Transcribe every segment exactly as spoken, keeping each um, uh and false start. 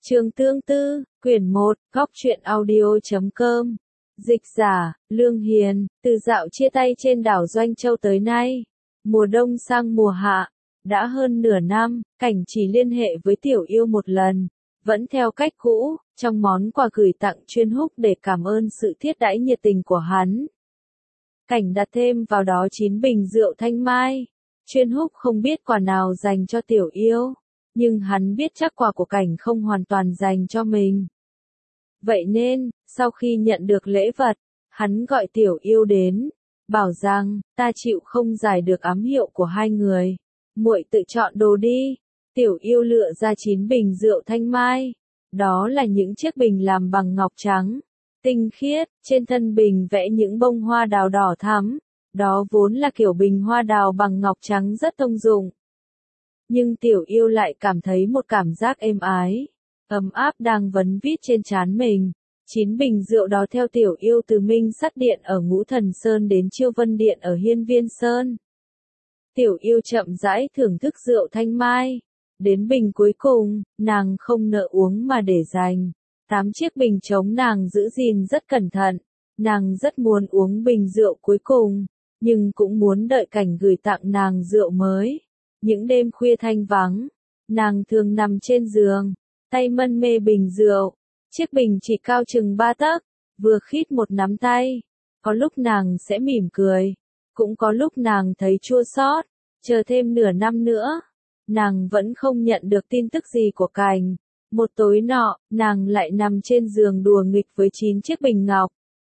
Trường Tương Tư, quyển một, góc truyện audio chấm com. Dịch giả, Lương Hiền, từ dạo chia tay trên đảo Doanh Châu tới nay, mùa đông sang mùa hạ, đã hơn nửa năm, Cảnh chỉ liên hệ với Tiểu Yêu một lần, vẫn theo cách cũ, trong món quà gửi tặng Chuyên Húc để cảm ơn sự thiết đãi nhiệt tình của hắn. Cảnh đặt thêm vào đó chín bình rượu thanh mai. Chuyên Húc không biết quà nào dành cho Tiểu Yêu, nhưng hắn biết chắc quà của Cảnh không hoàn toàn dành cho mình. Vậy nên, sau khi nhận được lễ vật, hắn gọi Tiểu Yêu đến, bảo rằng, ta chịu không giải được ám hiệu của hai người. Muội tự chọn đồ đi. Tiểu Yêu lựa ra chín bình rượu thanh mai. Đó là những chiếc bình làm bằng ngọc trắng, tinh khiết, trên thân bình vẽ những bông hoa đào đỏ thắm. Đó vốn là kiểu bình hoa đào bằng ngọc trắng rất thông dụng. Nhưng Tiểu Yêu lại cảm thấy một cảm giác êm ái, ấm áp đang vấn vít trên trán mình. Chín bình rượu đó theo Tiểu Yêu từ Minh Sắt Điện ở Ngũ Thần Sơn đến Chiêu Vân Điện ở Hiên Viên Sơn. Tiểu Yêu chậm rãi thưởng thức rượu thanh mai. Đến bình cuối cùng, nàng không nỡ uống mà để dành. Tám chiếc bình trống nàng giữ gìn rất cẩn thận. Nàng rất muốn uống bình rượu cuối cùng, nhưng cũng muốn đợi Cảnh gửi tặng nàng rượu mới. Những đêm khuya thanh vắng, nàng thường nằm trên giường, tay mân mê bình rượu. Chiếc bình chỉ cao chừng ba tấc, vừa khít một nắm tay. Có lúc nàng sẽ mỉm cười, cũng có lúc nàng thấy chua xót. Chờ thêm nửa năm nữa, nàng vẫn không nhận được tin tức gì của Cảnh. Một tối nọ, nàng lại nằm trên giường đùa nghịch với chín chiếc bình ngọc.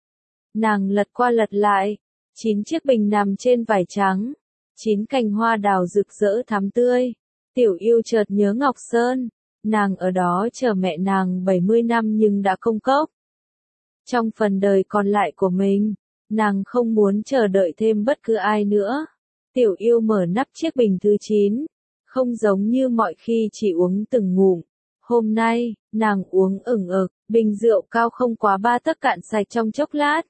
Nàng lật qua lật lại, chín chiếc bình nằm trên vải trắng, chín cành hoa đào rực rỡ thắm tươi. Tiểu Yêu chợt nhớ Ngọc Sơn, nàng ở đó chờ mẹ nàng bảy mươi năm nhưng đã không cốc. Trong phần đời còn lại của mình, nàng không muốn chờ đợi thêm bất cứ ai nữa. Tiểu Yêu mở nắp chiếc bình thứ chín, không giống như mọi khi chỉ uống từng ngụm. Hôm nay, nàng uống ửng ực, bình rượu cao không quá ba tấc cạn sạch trong chốc lát.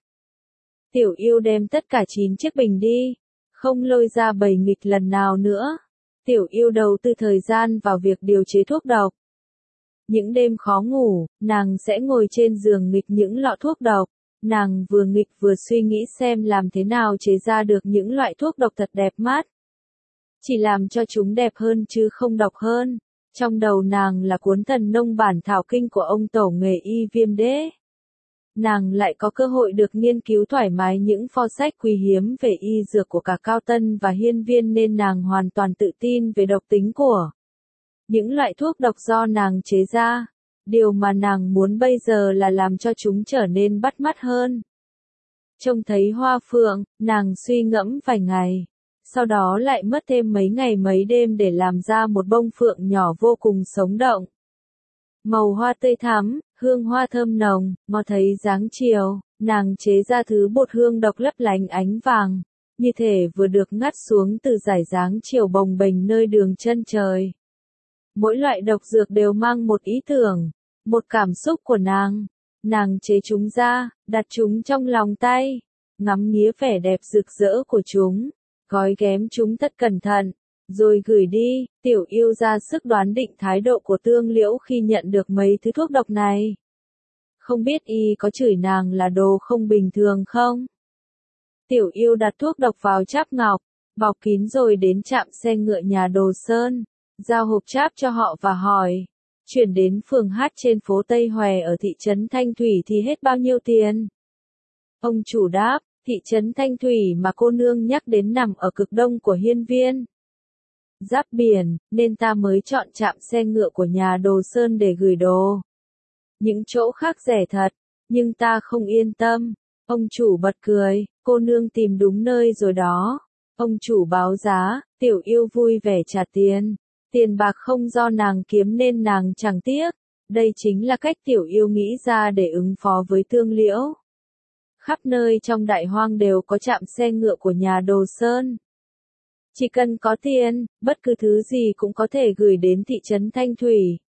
Tiểu Yêu đem tất cả chín chiếc bình đi, không lôi ra bày nghịch lần nào nữa. Tiểu Yêu đầu tư thời gian vào việc điều chế thuốc độc. Những đêm khó ngủ, nàng sẽ ngồi trên giường nghịch những lọ thuốc độc. Nàng vừa nghịch vừa suy nghĩ xem làm thế nào chế ra được những loại thuốc độc thật đẹp mắt. Chỉ làm cho chúng đẹp hơn chứ không độc hơn. Trong đầu nàng là cuốn Thần Nông Bản Thảo Kinh của ông tổ nghề y Viêm Đế. Nàng lại có cơ hội được nghiên cứu thoải mái những pho sách quý hiếm về y dược của cả Cao Tân và Hiên Viên nên nàng hoàn toàn tự tin về độc tính của những loại thuốc độc do nàng chế ra. Điều mà nàng muốn bây giờ là làm cho chúng trở nên bắt mắt hơn. Trông thấy hoa phượng, nàng suy ngẫm vài ngày. Sau đó lại mất thêm mấy ngày mấy đêm để làm ra một bông phượng nhỏ vô cùng sống động. Màu hoa tươi thắm, hương hoa thơm nồng, ngó thấy dáng chiều, nàng chế ra thứ bột hương độc lấp lánh ánh vàng, như thể vừa được ngắt xuống từ dải dáng chiều bồng bềnh nơi đường chân trời. Mỗi loại độc dược đều mang một ý tưởng, một cảm xúc của nàng. Nàng chế chúng ra, đặt chúng trong lòng tay, ngắm nghía vẻ đẹp rực rỡ của chúng, gói ghém chúng thật cẩn thận, rồi gửi đi. Tiểu Yêu ra sức đoán định thái độ của Tương Liễu khi nhận được mấy thứ thuốc độc này. Không biết y có chửi nàng là đồ không bình thường không? Tiểu Yêu đặt thuốc độc vào cháp ngọc, bọc kín rồi đến trạm xe ngựa nhà Đồ Sơn, giao hộp cháp cho họ và hỏi, chuyển đến phường Hát trên phố Tây Hòe ở thị trấn Thanh Thủy thì hết bao nhiêu tiền? Ông chủ đáp, thị trấn Thanh Thủy mà cô nương nhắc đến nằm ở cực đông của Hiên Viên, giáp biển, nên ta mới chọn trạm xe ngựa của nhà Đồ Sơn để gửi đồ. Những chỗ khác rẻ thật, nhưng ta không yên tâm. Ông chủ bật cười, cô nương tìm đúng nơi rồi đó. Ông chủ báo giá, Tiểu Yêu vui vẻ trả tiền. Tiền bạc không do nàng kiếm nên nàng chẳng tiếc. Đây chính là cách Tiểu Yêu nghĩ ra để ứng phó với Tương Liễu. Khắp nơi trong Đại Hoang đều có trạm xe ngựa của nhà Đồ Sơn. Chỉ cần có tiền, bất cứ thứ gì cũng có thể gửi đến thị trấn Thanh Thủy.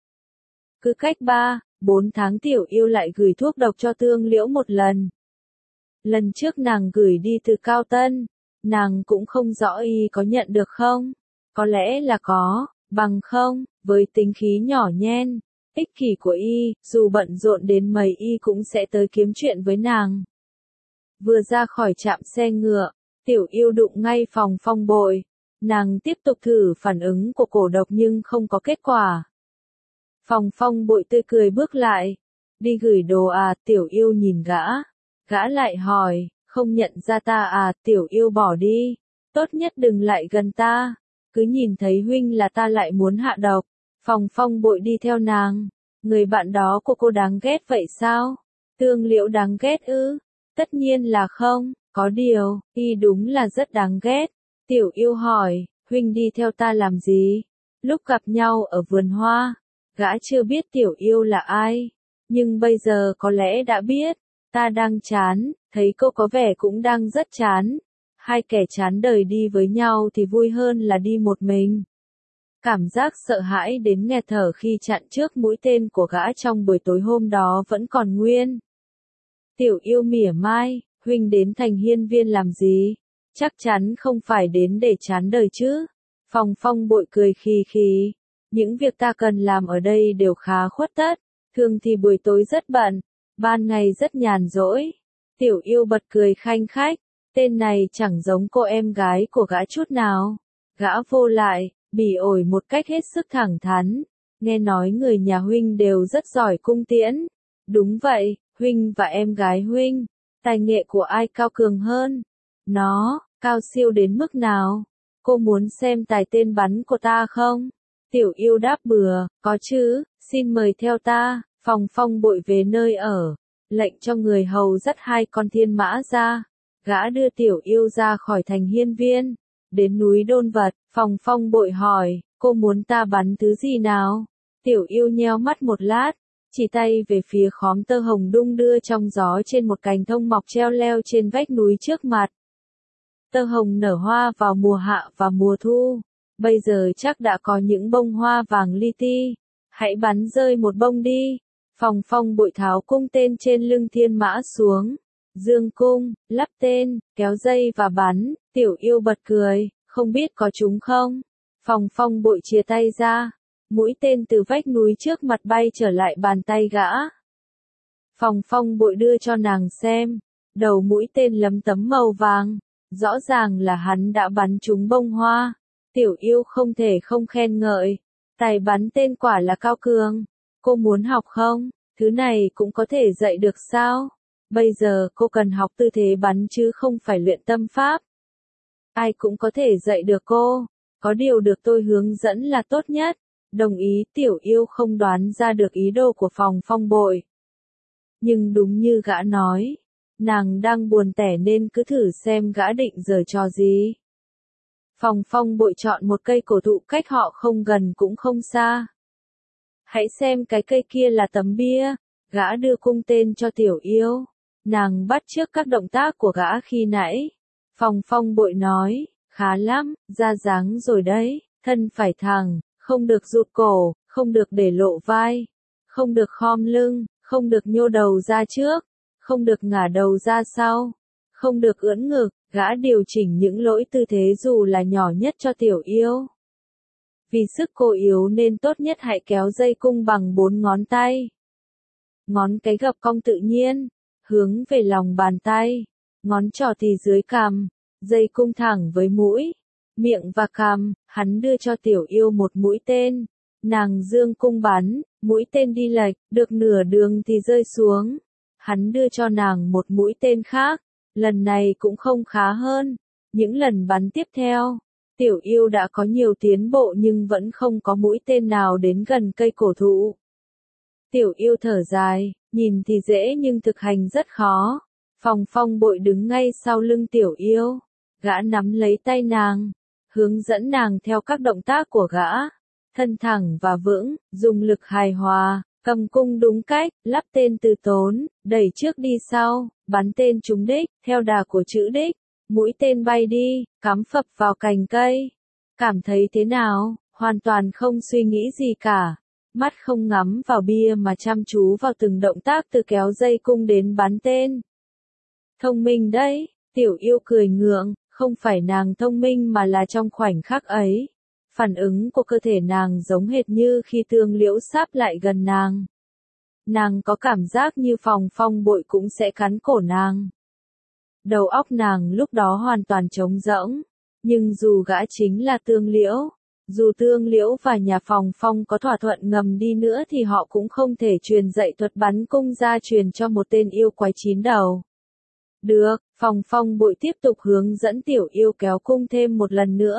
Cứ cách ba, bốn tháng Tiểu Yêu lại gửi thuốc độc cho Tương Liễu một lần. Lần trước nàng gửi đi từ Cao Tân, nàng cũng không rõ y có nhận được không? Có lẽ là có, bằng không, với tính khí nhỏ nhen, ích kỷ của y, dù bận rộn đến mấy y cũng sẽ tới kiếm chuyện với nàng. Vừa ra khỏi trạm xe ngựa, Tiểu Yêu đụng ngay Phòng Phong Bội. Nàng tiếp tục thử phản ứng của cổ độc nhưng không có kết quả. Phòng Phong Bội tươi cười bước lại. Đi gửi đồ à? Tiểu Yêu nhìn gã. Gã lại hỏi, không nhận ra ta à? Tiểu Yêu bỏ đi. Tốt nhất đừng lại gần ta. Cứ nhìn thấy huynh là ta lại muốn hạ độc. Phòng Phong Bội đi theo nàng. Người bạn đó của cô đáng ghét vậy sao? Tương Liễu đáng ghét ư? Tất nhiên là không, có điều, y đúng là rất đáng ghét. Tiểu Yêu hỏi, huynh đi theo ta làm gì? Lúc gặp nhau ở vườn hoa, gã chưa biết Tiểu Yêu là ai. Nhưng bây giờ có lẽ đã biết. Ta đang chán, thấy cô có vẻ cũng đang rất chán. Hai kẻ chán đời đi với nhau thì vui hơn là đi một mình. Cảm giác sợ hãi đến nghẹt thở khi chặn trước mũi tên của gã trong buổi tối hôm đó vẫn còn nguyên. Tiểu Yêu mỉa mai, huynh đến Thành Hiên Viên làm gì? Chắc chắn không phải đến để chán đời chứ. Phòng Phong Bội cười khì khì. Những việc ta cần làm ở đây đều khá khuất tất. Thường thì buổi tối rất bận, ban ngày rất nhàn rỗi. Tiểu Yêu bật cười khanh khách. Tên này chẳng giống cô em gái của gã chút nào. Gã vô lại, bỉ ổi một cách hết sức thẳng thắn. Nghe nói người nhà huynh đều rất giỏi cung tiễn. Đúng vậy, huynh và em gái huynh. Tài nghệ của ai cao cường hơn? Nó, cao siêu đến mức nào? Cô muốn xem tài tên bắn của ta không? Tiểu Yêu đáp bừa, có chứ, xin mời theo ta. Phòng Phong Bội về nơi ở, lệnh cho người hầu dắt hai con thiên mã ra. Gã đưa Tiểu Yêu ra khỏi Thành Hiên Viên, đến núi Đôn Vật. Phòng Phong Bội hỏi, cô muốn ta bắn thứ gì nào? Tiểu Yêu nheo mắt một lát, chỉ tay về phía khóm tơ hồng đung đưa trong gió trên một cành thông mọc treo leo trên vách núi trước mặt. Tơ hồng nở hoa vào mùa hạ và mùa thu, bây giờ chắc đã có những bông hoa vàng li ti. Hãy bắn rơi một bông đi. Phòng Phong Bội tháo cung tên trên lưng thiên mã xuống, dương cung, lắp tên, kéo dây và bắn. Tiểu Yêu bật cười, không biết có trúng không? Phòng Phong Bội chìa tay ra, mũi tên từ vách núi trước mặt bay trở lại bàn tay gã. Phòng Phong Bội đưa cho nàng xem, đầu mũi tên lấm tấm màu vàng, rõ ràng là hắn đã bắn trúng bông hoa. Tiểu Yêu không thể không khen ngợi, tài bắn tên quả là cao cường. Cô muốn học không? Thứ này cũng có thể dạy được sao? Bây giờ cô cần học tư thế bắn chứ không phải luyện tâm pháp. Ai cũng có thể dạy được cô, có điều được tôi hướng dẫn là tốt nhất. Đồng ý. Tiểu Yêu không đoán ra được ý đồ của Phòng Phong Bội. Nhưng đúng như gã nói, nàng đang buồn tẻ nên cứ thử xem gã định giở trò gì. Phòng Phong Bội chọn một cây cổ thụ cách họ không gần cũng không xa. Hãy xem cái cây kia là tấm bia. Gã đưa cung tên cho Tiểu Yêu. Nàng bắt chước các động tác của gã khi nãy. Phòng Phong Bội nói, khá lắm, ra dáng rồi đấy, thân phải thẳng, không được rụt cổ, không được để lộ vai, không được khom lưng, không được nhô đầu ra trước, không được ngả đầu ra sau, không được ưỡn ngực. Gã điều chỉnh những lỗi tư thế dù là nhỏ nhất cho Tiểu Yêu. Vì sức cô yếu nên tốt nhất hãy kéo dây cung bằng bốn ngón tay. Ngón cái gập cong tự nhiên, hướng về lòng bàn tay, ngón trỏ thì dưới cằm, dây cung thẳng với mũi, miệng và cằm. Hắn đưa cho Tiểu Yêu một mũi tên, nàng dương cung bắn, mũi tên đi lệch, được nửa đường thì rơi xuống. Hắn đưa cho nàng một mũi tên khác, lần này cũng không khá hơn. Những lần bắn tiếp theo, Tiểu Yêu đã có nhiều tiến bộ nhưng vẫn không có mũi tên nào đến gần cây cổ thụ. Tiểu Yêu thở dài, nhìn thì dễ nhưng thực hành rất khó. Phòng Phong Bội đứng ngay sau lưng Tiểu Yêu, gã nắm lấy tay nàng, hướng dẫn nàng theo các động tác của gã, thân thẳng và vững, dùng lực hài hòa, cầm cung đúng cách, lắp tên từ tốn, đẩy trước đi sau, bắn tên trúng đích, theo đà của chữ đích. Mũi tên bay đi, cắm phập vào cành cây. Cảm thấy thế nào? Hoàn toàn không suy nghĩ gì cả. Mắt không ngắm vào bia mà chăm chú vào từng động tác từ kéo dây cung đến bắn tên. Thông minh đấy. Tiểu Yêu cười ngượng, không phải nàng thông minh mà là trong khoảnh khắc ấy. Phản ứng của cơ thể nàng giống hệt như khi Tương Liễu sáp lại gần nàng. Nàng có cảm giác như Phòng Phong Bội cũng sẽ cắn cổ nàng. Đầu óc nàng lúc đó hoàn toàn trống rỗng, nhưng dù gã chính là Tương Liễu, dù Tương Liễu và nhà Phòng Phong có thỏa thuận ngầm đi nữa thì họ cũng không thể truyền dạy thuật bắn cung gia truyền cho một tên yêu quái chín đầu. Được, Phòng Phong Bội tiếp tục hướng dẫn tiểu yêu kéo cung thêm một lần nữa.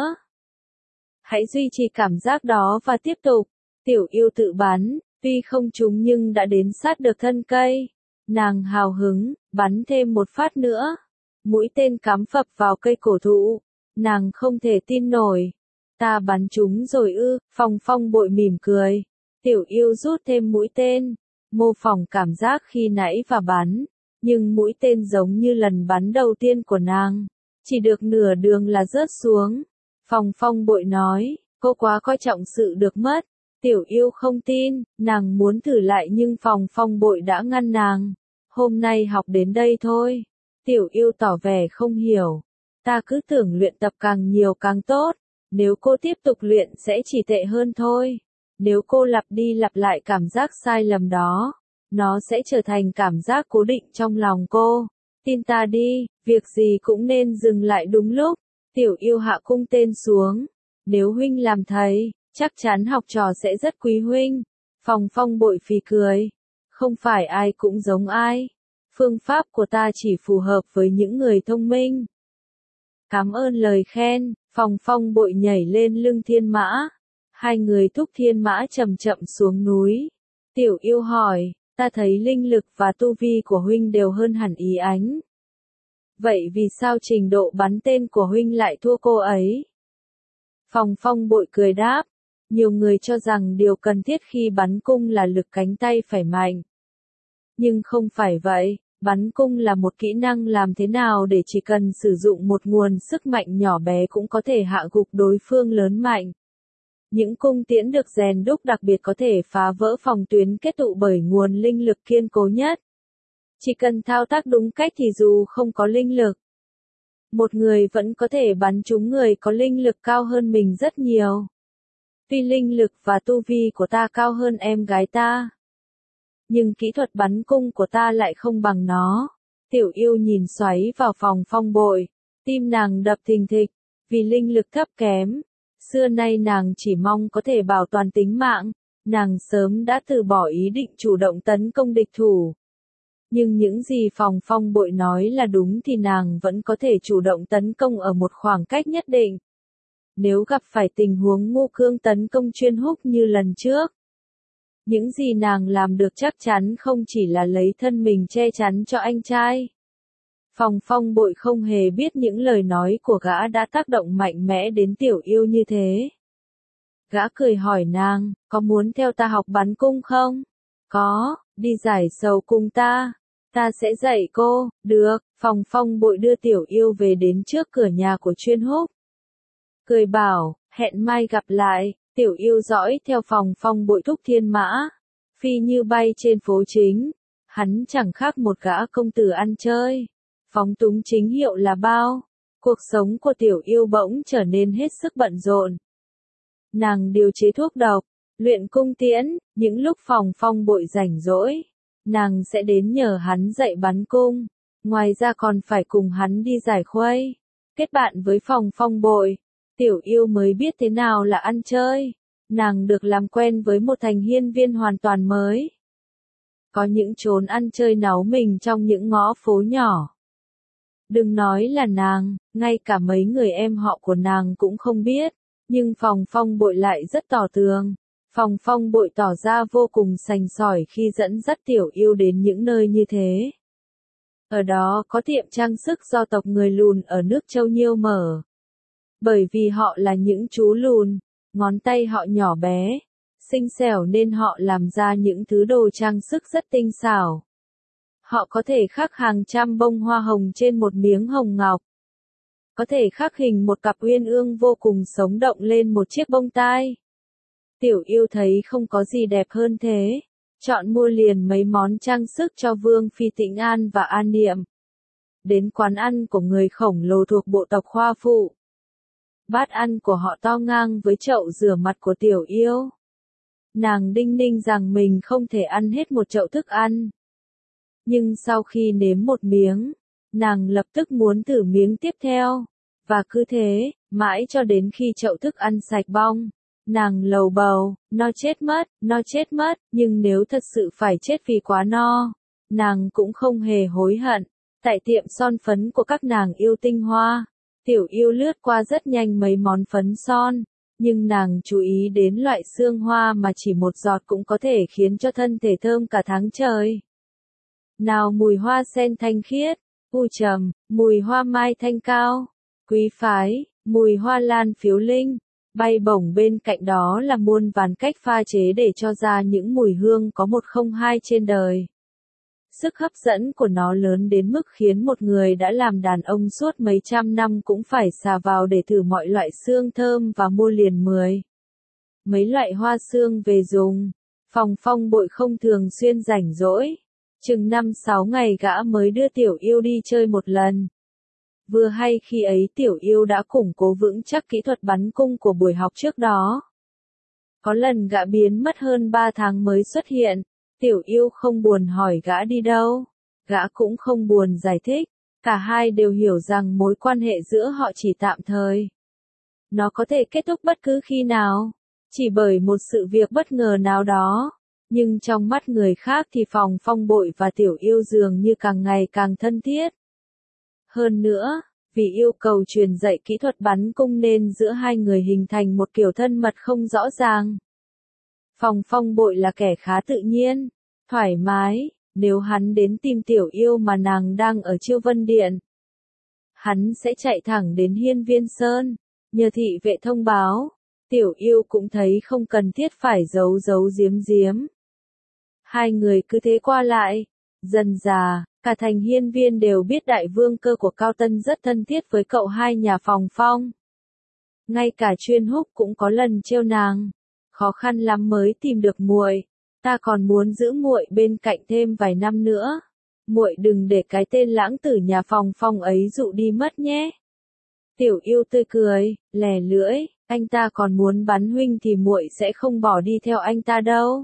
Hãy duy trì cảm giác đó và tiếp tục. Tiểu yêu tự bắn, tuy không trúng nhưng đã đến sát được thân cây. Nàng hào hứng, bắn thêm một phát nữa. Mũi tên cắm phập vào cây cổ thụ. Nàng không thể tin nổi. Ta bắn trúng rồi ư, Phòng Phong Bội mỉm cười. Tiểu yêu rút thêm mũi tên. Mô phỏng cảm giác khi nãy và bắn. Nhưng mũi tên giống như lần bắn đầu tiên của nàng. Chỉ được nửa đường là rớt xuống. Phòng Phong Bội nói, cô quá coi trọng sự được mất. Tiểu yêu không tin, nàng muốn thử lại nhưng Phòng Phong Bội đã ngăn nàng. Hôm nay học đến đây thôi. Tiểu yêu tỏ vẻ không hiểu. Ta cứ tưởng luyện tập càng nhiều càng tốt. Nếu cô tiếp tục luyện sẽ chỉ tệ hơn thôi. Nếu cô lặp đi lặp lại cảm giác sai lầm đó, nó sẽ trở thành cảm giác cố định trong lòng cô. Tin ta đi, việc gì cũng nên dừng lại đúng lúc. Tiểu yêu hạ cung tên xuống. Nếu huynh làm thầy, chắc chắn học trò sẽ rất quý huynh. Phòng Phong Bội phì cười. Không phải ai cũng giống ai. Phương pháp của ta chỉ phù hợp với những người thông minh. Cảm ơn lời khen, Phòng Phong Bội nhảy lên lưng thiên mã. Hai người thúc thiên mã chậm chậm xuống núi. Tiểu yêu hỏi, ta thấy linh lực và tu vi của huynh đều hơn hẳn Ý Ánh. Vậy vì sao trình độ bắn tên của huynh lại thua cô ấy? Phòng Phong Bội cười đáp, nhiều người cho rằng điều cần thiết khi bắn cung là lực cánh tay phải mạnh. Nhưng không phải vậy, bắn cung là một kỹ năng làm thế nào để chỉ cần sử dụng một nguồn sức mạnh nhỏ bé cũng có thể hạ gục đối phương lớn mạnh. Những cung tiễn được rèn đúc đặc biệt có thể phá vỡ phòng tuyến kết tụ bởi nguồn linh lực kiên cố nhất. Chỉ cần thao tác đúng cách thì dù không có linh lực, một người vẫn có thể bắn trúng người có linh lực cao hơn mình rất nhiều. Tuy linh lực và tu vi của ta cao hơn em gái ta, nhưng kỹ thuật bắn cung của ta lại không bằng nó. Tiểu yêu nhìn xoáy vào Phòng Phong Bội, tim nàng đập thình thịch, vì linh lực thấp kém. Xưa nay nàng chỉ mong có thể bảo toàn tính mạng, nàng sớm đã từ bỏ ý định chủ động tấn công địch thủ. Nhưng những gì Phòng Phong Bội nói là đúng thì nàng vẫn có thể chủ động tấn công ở một khoảng cách nhất định. Nếu gặp phải tình huống Ngô Cương tấn công chuyên húc như lần trước, những gì nàng làm được chắc chắn không chỉ là lấy thân mình che chắn cho anh trai. Phòng Phong Bội không hề biết những lời nói của gã đã tác động mạnh mẽ đến tiểu yêu như thế. Gã cười hỏi nàng, có muốn theo ta học bắn cung không? Có, đi giải sầu cùng ta. Ta sẽ dạy cô, được. Phòng Phong Bội đưa tiểu yêu về đến trước cửa nhà của chuyên húc. Cười bảo, hẹn mai gặp lại. Tiểu yêu dõi theo Phòng Phong Bội thúc thiên mã. Phi như bay trên phố chính. Hắn chẳng khác một gã công tử ăn chơi. Phóng túng chính hiệu là bao. Cuộc sống của tiểu yêu bỗng trở nên hết sức bận rộn. Nàng điều chế thuốc độc, luyện cung tiễn, những lúc Phòng Phong Bội rảnh rỗi, nàng sẽ đến nhờ hắn dạy bắn cung. Ngoài ra còn phải cùng hắn đi giải khuây. Kết bạn với Phòng Phong Bội, tiểu yêu mới biết thế nào là ăn chơi. Nàng được làm quen với một thành hiên viên hoàn toàn mới. Có những chốn ăn chơi náu mình trong những ngõ phố nhỏ. Đừng nói là nàng, ngay cả mấy người em họ của nàng cũng không biết. Nhưng Phòng Phong Bội lại rất tỏ tường. Phòng Phong Bội tỏ ra vô cùng sành sỏi khi dẫn dắt tiểu yêu đến những nơi như thế. Ở đó có tiệm trang sức do tộc người lùn ở nước Châu Nhiêu mở. Bởi vì họ là những chú lùn, ngón tay họ nhỏ bé, xinh xẻo nên họ làm ra những thứ đồ trang sức rất tinh xảo. Họ có thể khắc hàng trăm bông hoa hồng trên một miếng hồng ngọc. Có thể khắc hình một cặp uyên ương vô cùng sống động lên một chiếc bông tai. Tiểu yêu thấy không có gì đẹp hơn thế. Chọn mua liền mấy món trang sức cho Vương Phi Tĩnh An và An Niệm. Đến quán ăn của người khổng lồ thuộc bộ tộc Hoa Phụ. Bát ăn của họ to ngang với chậu rửa mặt của Tiểu Yêu. Nàng đinh ninh rằng mình không thể ăn hết một chậu thức ăn. Nhưng sau khi nếm một miếng, nàng lập tức muốn thử miếng tiếp theo. Và cứ thế, mãi cho đến khi chậu thức ăn sạch bong. Nàng lầu bầu, no chết mất, no chết mất, nhưng nếu thật sự phải chết vì quá no, nàng cũng không hề hối hận. Tại tiệm son phấn của các nàng yêu tinh hoa, Tiểu Yêu lướt qua rất nhanh mấy món phấn son, nhưng nàng chú ý đến loại sương hoa mà chỉ một giọt cũng có thể khiến cho thân thể thơm cả tháng trời. Nào mùi hoa sen thanh khiết, u trầm, mùi hoa mai thanh cao, quý phái, mùi hoa lan phiếu linh, bay bổng bên cạnh đó là muôn vàn cách pha chế để cho ra những mùi hương có một không hai trên đời. Sức hấp dẫn của nó lớn đến mức khiến một người đã làm đàn ông suốt mấy trăm năm cũng phải xà vào để thử mọi loại hương thơm và mua liền mười. Mấy loại hoa sương về dùng, Phòng Phong Bội không thường xuyên rảnh rỗi. Chừng năm sáu ngày gã mới đưa Tiểu Yêu đi chơi một lần. Vừa hay khi ấy Tiểu Yêu đã củng cố vững chắc kỹ thuật bắn cung của buổi học trước đó. Có lần gã biến mất hơn ba tháng mới xuất hiện. Tiểu Yêu không buồn hỏi gã đi đâu, gã cũng không buồn giải thích, cả hai đều hiểu rằng mối quan hệ giữa họ chỉ tạm thời. Nó có thể kết thúc bất cứ khi nào, chỉ bởi một sự việc bất ngờ nào đó, nhưng trong mắt người khác thì Phòng Phong Bội và Tiểu Yêu dường như càng ngày càng thân thiết. Hơn nữa, vì yêu cầu truyền dạy kỹ thuật bắn cung nên giữa hai người hình thành một kiểu thân mật không rõ ràng. Phòng Phong Bội là kẻ khá tự nhiên, thoải mái, nếu hắn đến tìm Tiểu Yêu mà nàng đang ở Chiêu Vân Điện. Hắn sẽ chạy thẳng đến Hiên Viên Sơn, nhờ thị vệ thông báo, Tiểu Yêu cũng thấy không cần thiết phải giấu giấu giếm giếm. Hai người cứ thế qua lại, dần dà, cả thành Hiên Viên đều biết đại vương cơ của Cao Tân rất thân thiết với cậu hai nhà Phòng Phong. Ngay cả Chuyên Húc cũng có lần trêu nàng. Khó khăn lắm mới tìm được muội, ta còn muốn giữ muội bên cạnh thêm vài năm nữa. Muội đừng để cái tên lãng tử nhà Phòng Phong ấy dụ đi mất nhé. Tiểu Yêu tươi cười, lè lưỡi, anh ta còn muốn bắn huynh thì muội sẽ không bỏ đi theo anh ta đâu.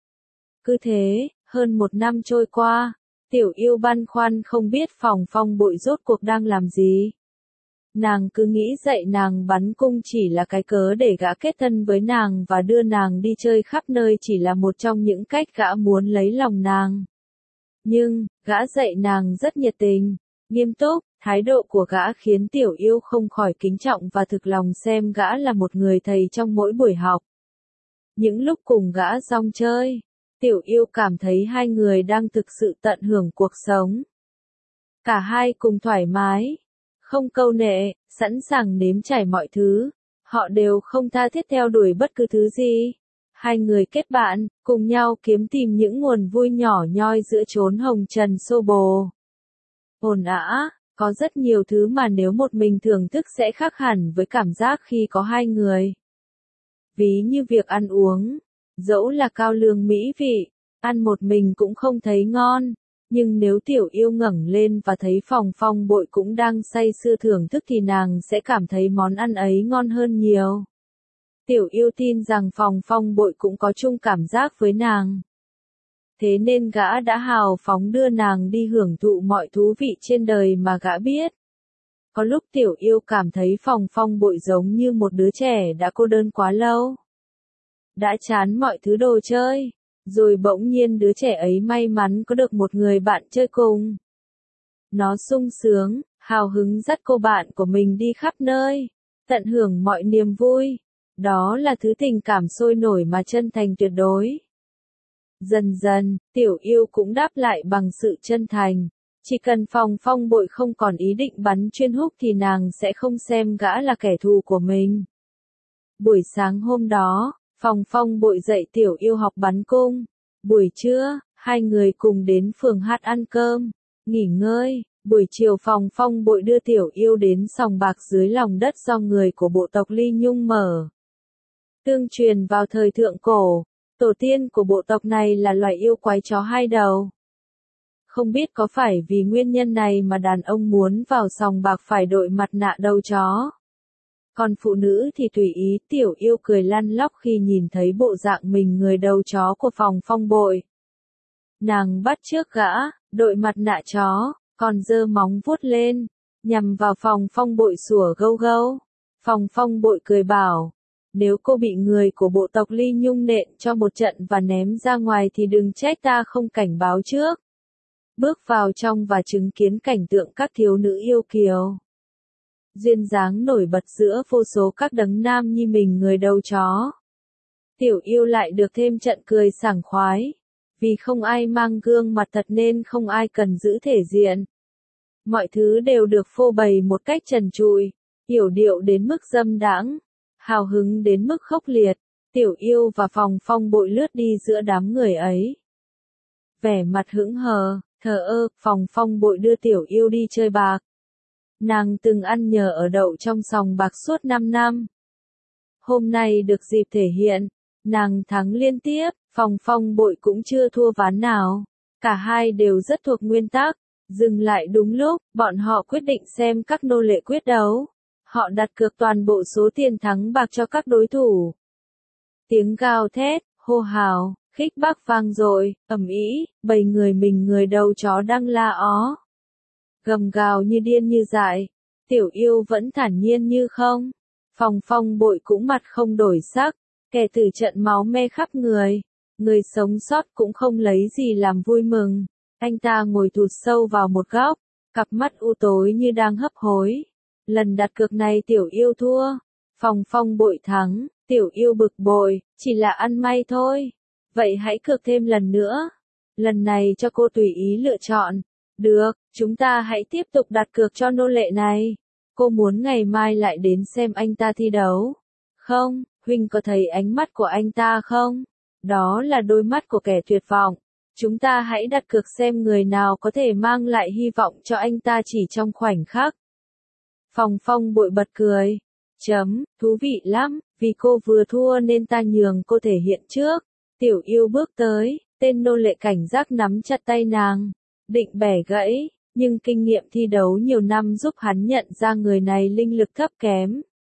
Cứ thế, hơn một năm trôi qua, Tiểu Yêu băn khoăn không biết Phòng Phong Bội rốt cuộc đang làm gì. Nàng cứ nghĩ dạy nàng bắn cung chỉ là cái cớ để gã kết thân với nàng và đưa nàng đi chơi khắp nơi chỉ là một trong những cách gã muốn lấy lòng nàng. Nhưng, gã dạy nàng rất nhiệt tình, nghiêm túc, thái độ của gã khiến Tiểu Yêu không khỏi kính trọng và thực lòng xem gã là một người thầy trong mỗi buổi học. Những lúc cùng gã rong chơi, Tiểu Yêu cảm thấy hai người đang thực sự tận hưởng cuộc sống. Cả hai cùng thoải mái, không câu nệ, sẵn sàng nếm trải mọi thứ, họ đều không tha thiết theo đuổi bất cứ thứ gì. Hai người kết bạn, cùng nhau kiếm tìm những nguồn vui nhỏ nhoi giữa chốn hồng trần xô bồ. Ồn ào, có rất nhiều thứ mà nếu một mình thưởng thức sẽ khác hẳn với cảm giác khi có hai người. Ví như việc ăn uống, dẫu là cao lương mỹ vị, ăn một mình cũng không thấy ngon. Nhưng nếu Tiểu Yêu ngẩng lên và thấy Phòng Phong Bội cũng đang say sưa thưởng thức thì nàng sẽ cảm thấy món ăn ấy ngon hơn nhiều. Tiểu Yêu tin rằng Phòng Phong Bội cũng có chung cảm giác với nàng. Thế nên gã đã hào phóng đưa nàng đi hưởng thụ mọi thú vị trên đời mà gã biết. Có lúc Tiểu Yêu cảm thấy Phòng Phong Bội giống như một đứa trẻ đã cô đơn quá lâu. Đã chán mọi thứ đồ chơi. Rồi bỗng nhiên đứa trẻ ấy may mắn có được một người bạn chơi cùng. Nó sung sướng, hào hứng dắt cô bạn của mình đi khắp nơi, tận hưởng mọi niềm vui. Đó là thứ tình cảm sôi nổi mà chân thành tuyệt đối. Dần dần, Tiểu Yêu cũng đáp lại bằng sự chân thành. Chỉ cần Phòng Phong Bội không còn ý định bắn Chuyên Húc thì nàng sẽ không xem gã là kẻ thù của mình. Buổi sáng hôm đó, Phòng Phong Bội dạy Tiểu Yêu học bắn cung. Buổi trưa, hai người cùng đến phường hát ăn cơm, nghỉ ngơi. Buổi chiều Phòng Phong Bội đưa Tiểu Yêu đến sòng bạc dưới lòng đất do người của bộ tộc Ly Nhung mở. Tương truyền vào thời thượng cổ, tổ tiên của bộ tộc này là loài yêu quái chó hai đầu. Không biết có phải vì nguyên nhân này mà đàn ông muốn vào sòng bạc phải đội mặt nạ đầu chó. Còn phụ nữ thì tùy ý. Tiểu Yêu cười lăn lóc khi nhìn thấy bộ dạng mình người đầu chó của Phòng Phong Bội. Nàng bắt chước gã, đội mặt nạ chó, còn giơ móng vuốt lên, nhằm vào Phòng Phong Bội sủa gâu gâu. Phòng Phong Bội cười bảo, nếu cô bị người của bộ tộc Ly Nhung nện cho một trận và ném ra ngoài thì đừng trách ta không cảnh báo trước. Bước vào trong và chứng kiến cảnh tượng các thiếu nữ yêu kiều. Duyên dáng nổi bật giữa vô số các đấng nam nhi mình người đầu chó. Tiểu Yêu lại được thêm trận cười sảng khoái. Vì không ai mang gương mặt thật nên không ai cần giữ thể diện. Mọi thứ đều được phô bày một cách trần trụi, yểu điệu đến mức dâm đãng, hào hứng đến mức khốc liệt. Tiểu Yêu và Phòng Phong Bội lướt đi giữa đám người ấy. Vẻ mặt hững hờ, thờ ơ, Phòng Phong Bội đưa Tiểu Yêu đi chơi bạc. Nàng từng ăn nhờ ở đậu trong sòng bạc suốt năm năm. Hôm nay được dịp thể hiện, nàng thắng liên tiếp, Phòng Phong Bội cũng chưa thua ván nào. Cả hai đều rất thuộc nguyên tắc. Dừng lại đúng lúc, bọn họ quyết định xem các nô lệ quyết đấu. Họ đặt cược toàn bộ số tiền thắng bạc cho các đối thủ. Tiếng gào thét, hô hào, khích bác vang dội, ầm ĩ, bầy người mình người đầu chó đang la ó. Gầm gào như điên như dại. Tiểu Yêu vẫn thản nhiên như không. Phòng Phong Bội cũng mặt không đổi sắc, kẻ tử trận máu me khắp người. Người sống sót cũng không lấy gì làm vui mừng. Anh ta ngồi thụt sâu vào một góc, cặp mắt u tối như đang hấp hối. Lần đặt cược này Tiểu Yêu thua. Phòng Phong Bội thắng. Tiểu Yêu bực bội, chỉ là ăn may thôi. Vậy hãy cược thêm lần nữa. Lần này cho cô tùy ý lựa chọn. Được, chúng ta hãy tiếp tục đặt cược cho nô lệ này. Cô muốn ngày mai lại đến xem anh ta thi đấu. Không, huynh có thấy ánh mắt của anh ta không? Đó là đôi mắt của kẻ tuyệt vọng. Chúng ta hãy đặt cược xem người nào có thể mang lại hy vọng cho anh ta chỉ trong khoảnh khắc. Phòng Phong Bội bật cười. Chấm, thú vị lắm, vì cô vừa thua nên ta nhường cô thể hiện trước. Tiểu Yêu bước tới, tên nô lệ cảnh giác nắm chặt tay nàng, định bẻ gãy, nhưng kinh nghiệm thi đấu nhiều năm giúp hắn nhận ra người này linh lực thấp kém.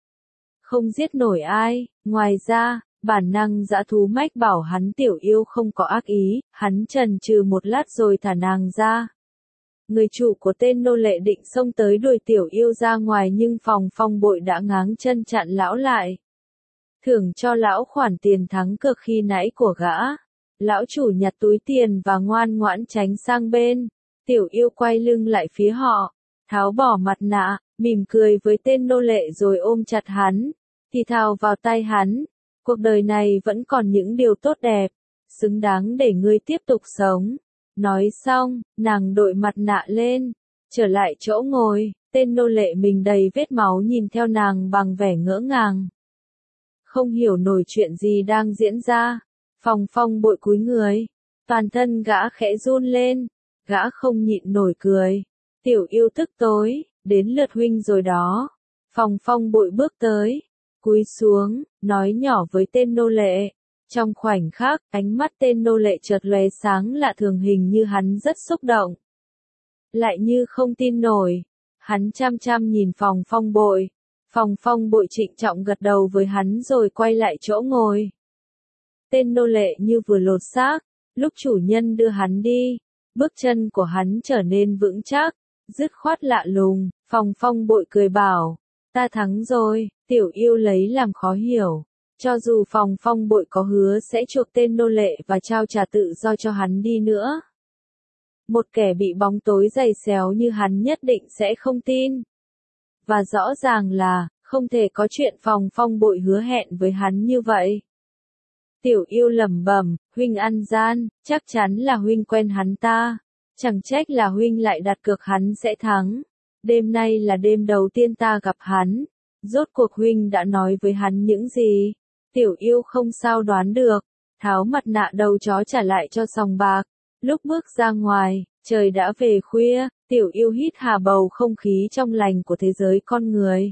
Không giết nổi ai, ngoài ra, bản năng dã thú mách bảo hắn Tiểu Yêu không có ác ý, hắn chần chừ một lát rồi thả nàng ra. Người chủ của tên nô lệ định xông tới đuổi Tiểu Yêu ra ngoài nhưng Phòng Phong Bội đã ngáng chân chặn lão lại. Thưởng cho lão khoản tiền thắng cược khi nãy của gã. Lão chủ nhặt túi tiền và ngoan ngoãn tránh sang bên. Tiểu Yêu quay lưng lại phía họ, tháo bỏ mặt nạ, mỉm cười với tên nô lệ rồi ôm chặt hắn, thì thào vào tai hắn. Cuộc đời này vẫn còn những điều tốt đẹp, xứng đáng để ngươi tiếp tục sống. Nói xong, nàng đội mặt nạ lên, trở lại chỗ ngồi, tên nô lệ mình đầy vết máu nhìn theo nàng bằng vẻ ngỡ ngàng. Không hiểu nổi chuyện gì đang diễn ra. Phòng Phong Bội cúi người, toàn thân gã khẽ run lên, gã không nhịn nổi cười. Tiểu Yêu tức tối, đến lượt huynh rồi đó. Phòng Phong Bội bước tới, cúi xuống, nói nhỏ với tên nô lệ. Trong khoảnh khắc, ánh mắt tên nô lệ chợt lóe sáng lạ thường, hình như hắn rất xúc động. Lại như không tin nổi, hắn chăm chăm nhìn Phòng Phong Bội. Phòng Phong Bội trịnh trọng gật đầu với hắn rồi quay lại chỗ ngồi. Tên nô lệ như vừa lột xác, lúc chủ nhân đưa hắn đi, bước chân của hắn trở nên vững chắc, dứt khoát lạ lùng. Phòng Phong Bội cười bảo, ta thắng rồi. Tiểu Yêu lấy làm khó hiểu. Cho dù Phòng Phong Bội có hứa sẽ chuộc tên nô lệ và trao trả tự do cho hắn đi nữa, một kẻ bị bóng tối dày xéo như hắn nhất định sẽ không tin. Và rõ ràng là, không thể có chuyện Phòng Phong Bội hứa hẹn với hắn như vậy. Tiểu Yêu lẩm bẩm, huynh ăn gian, chắc chắn là huynh quen hắn ta. Chẳng trách là huynh lại đặt cược hắn sẽ thắng. Đêm nay là đêm đầu tiên ta gặp hắn. Rốt cuộc huynh đã nói với hắn những gì? Tiểu Yêu không sao đoán được, tháo mặt nạ đầu chó trả lại cho sòng bạc. Lúc bước ra ngoài, trời đã về khuya, Tiểu Yêu hít hà bầu không khí trong lành của thế giới con người.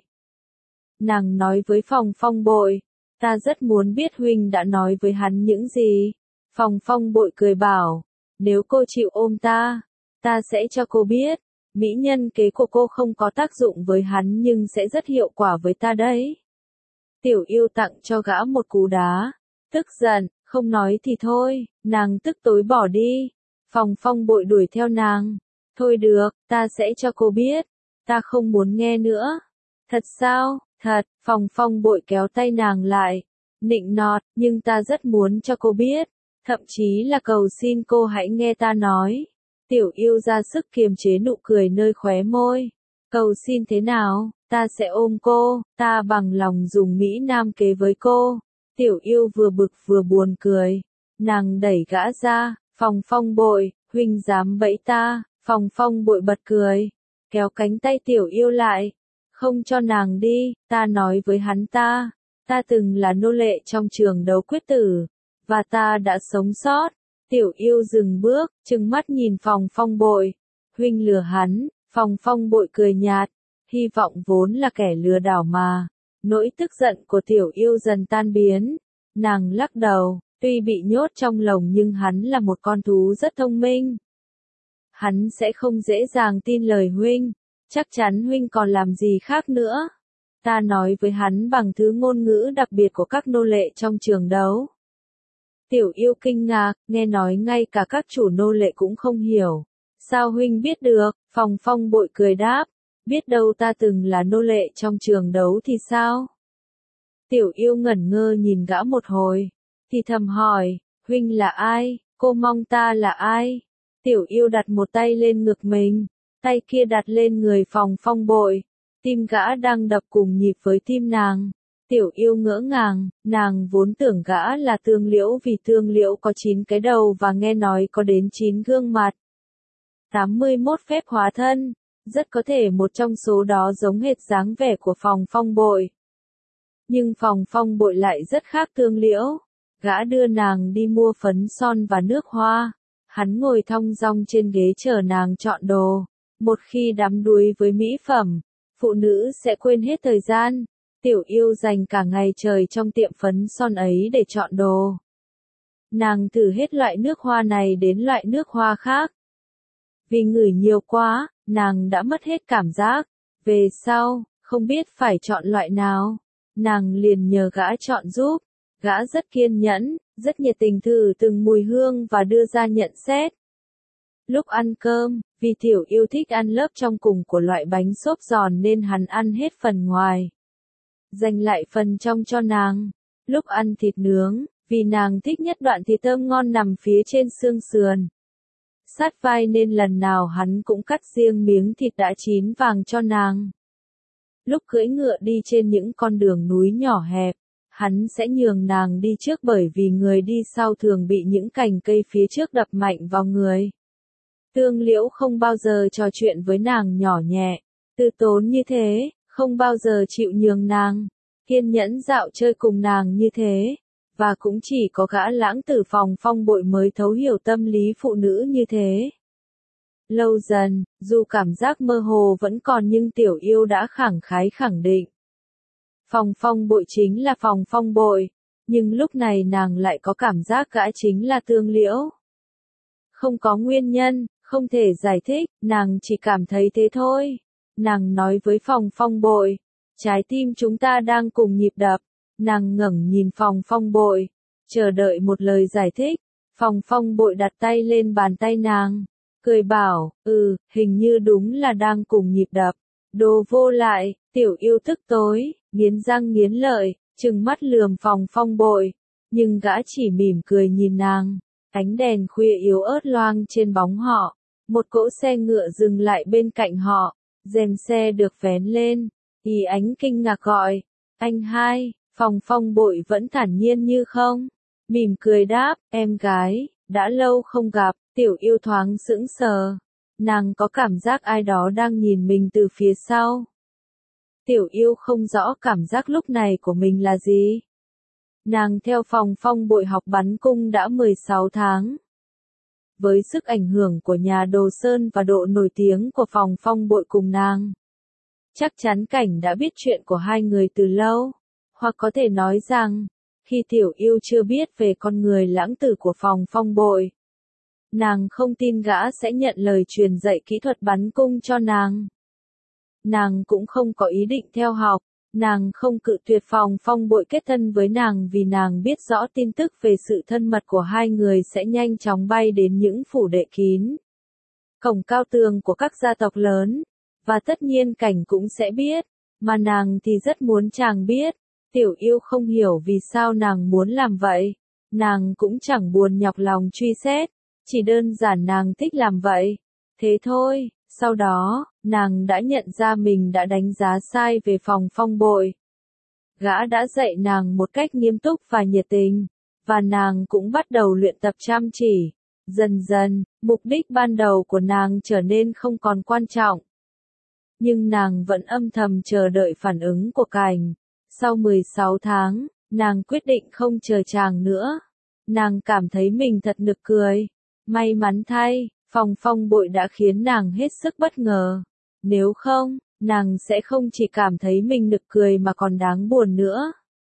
Nàng nói với Phòng Phong Bội, ta rất muốn biết huynh đã nói với hắn những gì. Phòng Phong Bội cười bảo, nếu cô chịu ôm ta, ta sẽ cho cô biết. Mỹ nhân kế của cô không có tác dụng với hắn nhưng sẽ rất hiệu quả với ta đấy. Tiểu yêu tặng cho gã một cú đá. Tức giận, không nói thì thôi, nàng tức tối bỏ đi. Phòng Phong Bội đuổi theo nàng. Thôi được, ta sẽ cho cô biết. Ta không muốn nghe nữa. Thật sao? Thật, Phòng Phong Bội kéo tay nàng lại. Nịnh nọt, nhưng ta rất muốn cho cô biết. Thậm chí là cầu xin cô hãy nghe ta nói. Tiểu yêu ra sức kiềm chế nụ cười nơi khóe môi. Cầu xin thế nào, ta sẽ ôm cô, ta bằng lòng dùng Mỹ Nam kế với cô. Tiểu yêu vừa bực vừa buồn cười. Nàng đẩy gã ra, Phòng Phong Bội, huynh dám bẫy ta. Phòng Phong Bội bật cười, kéo cánh tay tiểu yêu lại. Không cho nàng đi, ta nói với hắn ta. Ta từng là nô lệ trong trường đấu quyết tử, và ta đã sống sót. Tiểu yêu dừng bước, trừng mắt nhìn Phòng Phong Bội. Huynh lừa hắn. Phòng Phong Bội cười nhạt. Hy vọng vốn là kẻ lừa đảo mà. Nỗi tức giận của tiểu yêu dần tan biến. Nàng lắc đầu, tuy bị nhốt trong lồng nhưng hắn là một con thú rất thông minh. Hắn sẽ không dễ dàng tin lời huynh. Chắc chắn huynh còn làm gì khác nữa. Ta nói với hắn bằng thứ ngôn ngữ đặc biệt của các nô lệ trong trường đấu. Tiểu yêu kinh ngạc, nghe nói ngay cả các chủ nô lệ cũng không hiểu. Sao huynh biết được? Phòng Phong Bội cười đáp. Biết đâu ta từng là nô lệ trong trường đấu thì sao? Tiểu yêu ngẩn ngơ nhìn gã một hồi. Thì thầm hỏi, huynh là ai? Cô mong ta là ai? Tiểu yêu đặt một tay lên ngực mình. Tay kia đặt lên người Phòng Phong Bội. Tim gã đang đập cùng nhịp với tim nàng. Tiểu yêu ngỡ ngàng, nàng vốn tưởng gã là Tương Liễu vì Tương Liễu có chín cái đầu và nghe nói có đến chín gương mặt. tám mươi mốt phép hóa thân, rất có thể một trong số đó giống hệt dáng vẻ của Phòng Phong Bội. Nhưng Phòng Phong Bội lại rất khác Tương Liễu. Gã đưa nàng đi mua phấn son và nước hoa. Hắn ngồi thong dong trên ghế chờ nàng chọn đồ. Một khi đắm đuối với mỹ phẩm, phụ nữ sẽ quên hết thời gian. Tiểu yêu dành cả ngày trời trong tiệm phấn son ấy để chọn đồ. Nàng thử hết loại nước hoa này đến loại nước hoa khác. Vì ngửi nhiều quá, nàng đã mất hết cảm giác. Về sau, không biết phải chọn loại nào. Nàng liền nhờ gã chọn giúp. Gã rất kiên nhẫn, rất nhiệt tình thử từng mùi hương và đưa ra nhận xét. Lúc ăn cơm, vì tiểu yêu thích ăn lớp trong cùng của loại bánh xốp giòn nên hắn ăn hết phần ngoài. Dành lại phần trong cho nàng. Lúc ăn thịt nướng, vì nàng thích nhất đoạn thịt thơm ngon nằm phía trên xương sườn. Sát vai nên lần nào hắn cũng cắt riêng miếng thịt đã chín vàng cho nàng. Lúc cưỡi ngựa đi trên những con đường núi nhỏ hẹp, hắn sẽ nhường nàng đi trước bởi vì người đi sau thường bị những cành cây phía trước đập mạnh vào người. Tương Liễu không bao giờ trò chuyện với nàng nhỏ nhẹ, từ tốn như thế, không bao giờ chịu nhường nàng, kiên nhẫn dạo chơi cùng nàng như thế, và cũng chỉ có gã lãng tử Phòng Phong Bội mới thấu hiểu tâm lý phụ nữ như thế. Lâu dần, dù cảm giác mơ hồ vẫn còn nhưng tiểu yêu đã khẳng khái khẳng định. Phòng Phong Bội chính là Phòng Phong Bội, nhưng lúc này nàng lại có cảm giác gã chính là Tương Liễu. Không có nguyên nhân, không thể giải thích, nàng chỉ cảm thấy thế thôi. Nàng nói với Phòng Phong Bội, trái tim chúng ta đang cùng nhịp đập. Nàng ngẩng nhìn Phòng Phong Bội, chờ đợi một lời giải thích. Phòng Phong Bội đặt tay lên bàn tay nàng, cười bảo, ừ, hình như đúng là đang cùng nhịp đập. Đồ vô lại, tiểu yêu tức tối, nghiến răng nghiến lợi, trừng mắt lườm Phòng Phong Bội. Nhưng gã chỉ mỉm cười nhìn nàng. Ánh đèn khuya yếu ớt loang trên bóng họ. Một cỗ xe ngựa dừng lại bên cạnh họ. Rèm xe được vén lên. Ý Ánh kinh ngạc gọi. Anh hai. Phòng Phong Bội vẫn thản nhiên như không. Mỉm cười đáp, em gái, đã lâu không gặp. Tiểu yêu thoáng sững sờ. Nàng có cảm giác ai đó đang nhìn mình từ phía sau. Tiểu yêu không rõ cảm giác lúc này của mình là gì. Nàng theo Phòng Phong Bội học bắn cung đã mười sáu tháng. Với sức ảnh hưởng của nhà Đồ Sơn và độ nổi tiếng của Phòng Phong Bội cùng nàng, chắc chắn Cảnh đã biết chuyện của hai người từ lâu. Hoặc có thể nói rằng, khi tiểu yêu chưa biết về con người lãng tử của Phòng Phong Bội, Nàng không tin gã sẽ nhận lời truyền dạy kỹ thuật bắn cung cho nàng. Nàng cũng không có ý định theo học, nàng không cự tuyệt Phòng Phong Bội kết thân với nàng vì nàng biết rõ tin tức về sự thân mật của hai người sẽ nhanh chóng bay đến những phủ đệ kín, cổng cao tường của các gia tộc lớn, và tất nhiên Cảnh cũng sẽ biết, mà nàng thì rất muốn chàng biết. Tiểu Yêu không hiểu vì sao nàng muốn làm vậy, nàng cũng chẳng buồn nhọc lòng truy xét, chỉ đơn giản nàng thích làm vậy, thế thôi. Sau đó, nàng đã nhận ra mình đã đánh giá sai về Phòng Phong Bội. Gã đã dạy nàng một cách nghiêm túc và nhiệt tình, và nàng cũng bắt đầu luyện tập chăm chỉ. Dần dần, mục đích ban đầu của nàng trở nên không còn quan trọng. Nhưng nàng vẫn âm thầm chờ đợi phản ứng của Cảnh. Sau mười sáu tháng, nàng quyết định không chờ chàng nữa. Nàng cảm thấy mình thật nực cười. May mắn thay, Phòng Phong Bội đã khiến nàng hết sức bất ngờ. Nếu không, nàng sẽ không chỉ cảm thấy mình nực cười mà còn đáng buồn nữa.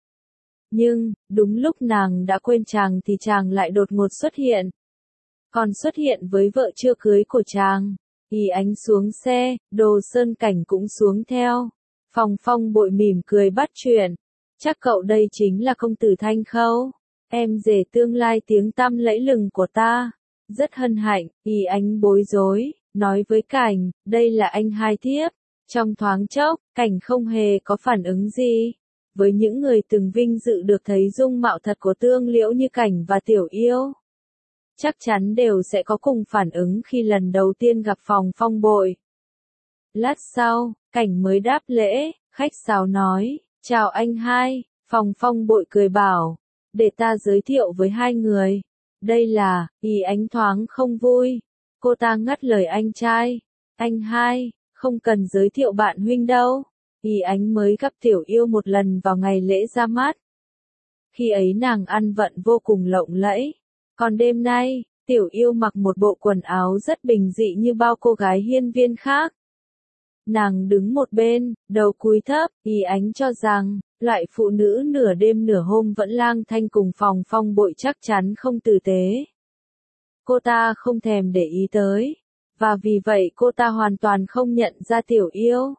Nhưng, đúng lúc nàng đã quên chàng thì chàng lại đột ngột xuất hiện. Còn xuất hiện với vợ chưa cưới của chàng. Y Ánh xuống xe, Đồ Sơn Cảnh cũng xuống theo. Phòng Phong Bội mỉm cười bắt chuyện. Chắc cậu đây chính là công tử Thanh Khâu, em rể tương lai tiếng tăm lẫy lừng của ta. Rất hân hạnh, Y Ánh bối rối, nói với Cảnh, đây là anh hai thiếp. Trong thoáng chốc, Cảnh không hề có phản ứng gì. Với những người từng vinh dự được thấy dung mạo thật của Tương Liễu như Cảnh và Tiểu Yêu, chắc chắn đều sẽ có cùng phản ứng khi lần đầu tiên gặp Phòng Phong Bội. Lát sau, Cảnh mới đáp lễ, khách sáo nói, chào anh hai. Phòng Phong Bội cười bảo, để ta giới thiệu với hai người. Đây là, Y Ánh thoáng không vui. Cô ta ngắt lời anh trai. Anh hai, không cần giới thiệu bạn huynh đâu. Y Ánh mới gặp Tiểu Yêu một lần vào ngày lễ ra mắt. Khi ấy nàng ăn vận vô cùng lộng lẫy. Còn đêm nay, Tiểu Yêu mặc một bộ quần áo rất bình dị như bao cô gái hiên viên khác. Nàng đứng một bên, đầu cúi thấp, Y Ánh cho rằng, loại phụ nữ nửa đêm nửa hôm vẫn lang thang cùng Phòng Phong Bội chắc chắn không tử tế. Cô ta không thèm để ý tới, và vì vậy cô ta hoàn toàn không nhận ra Tiểu Yêu.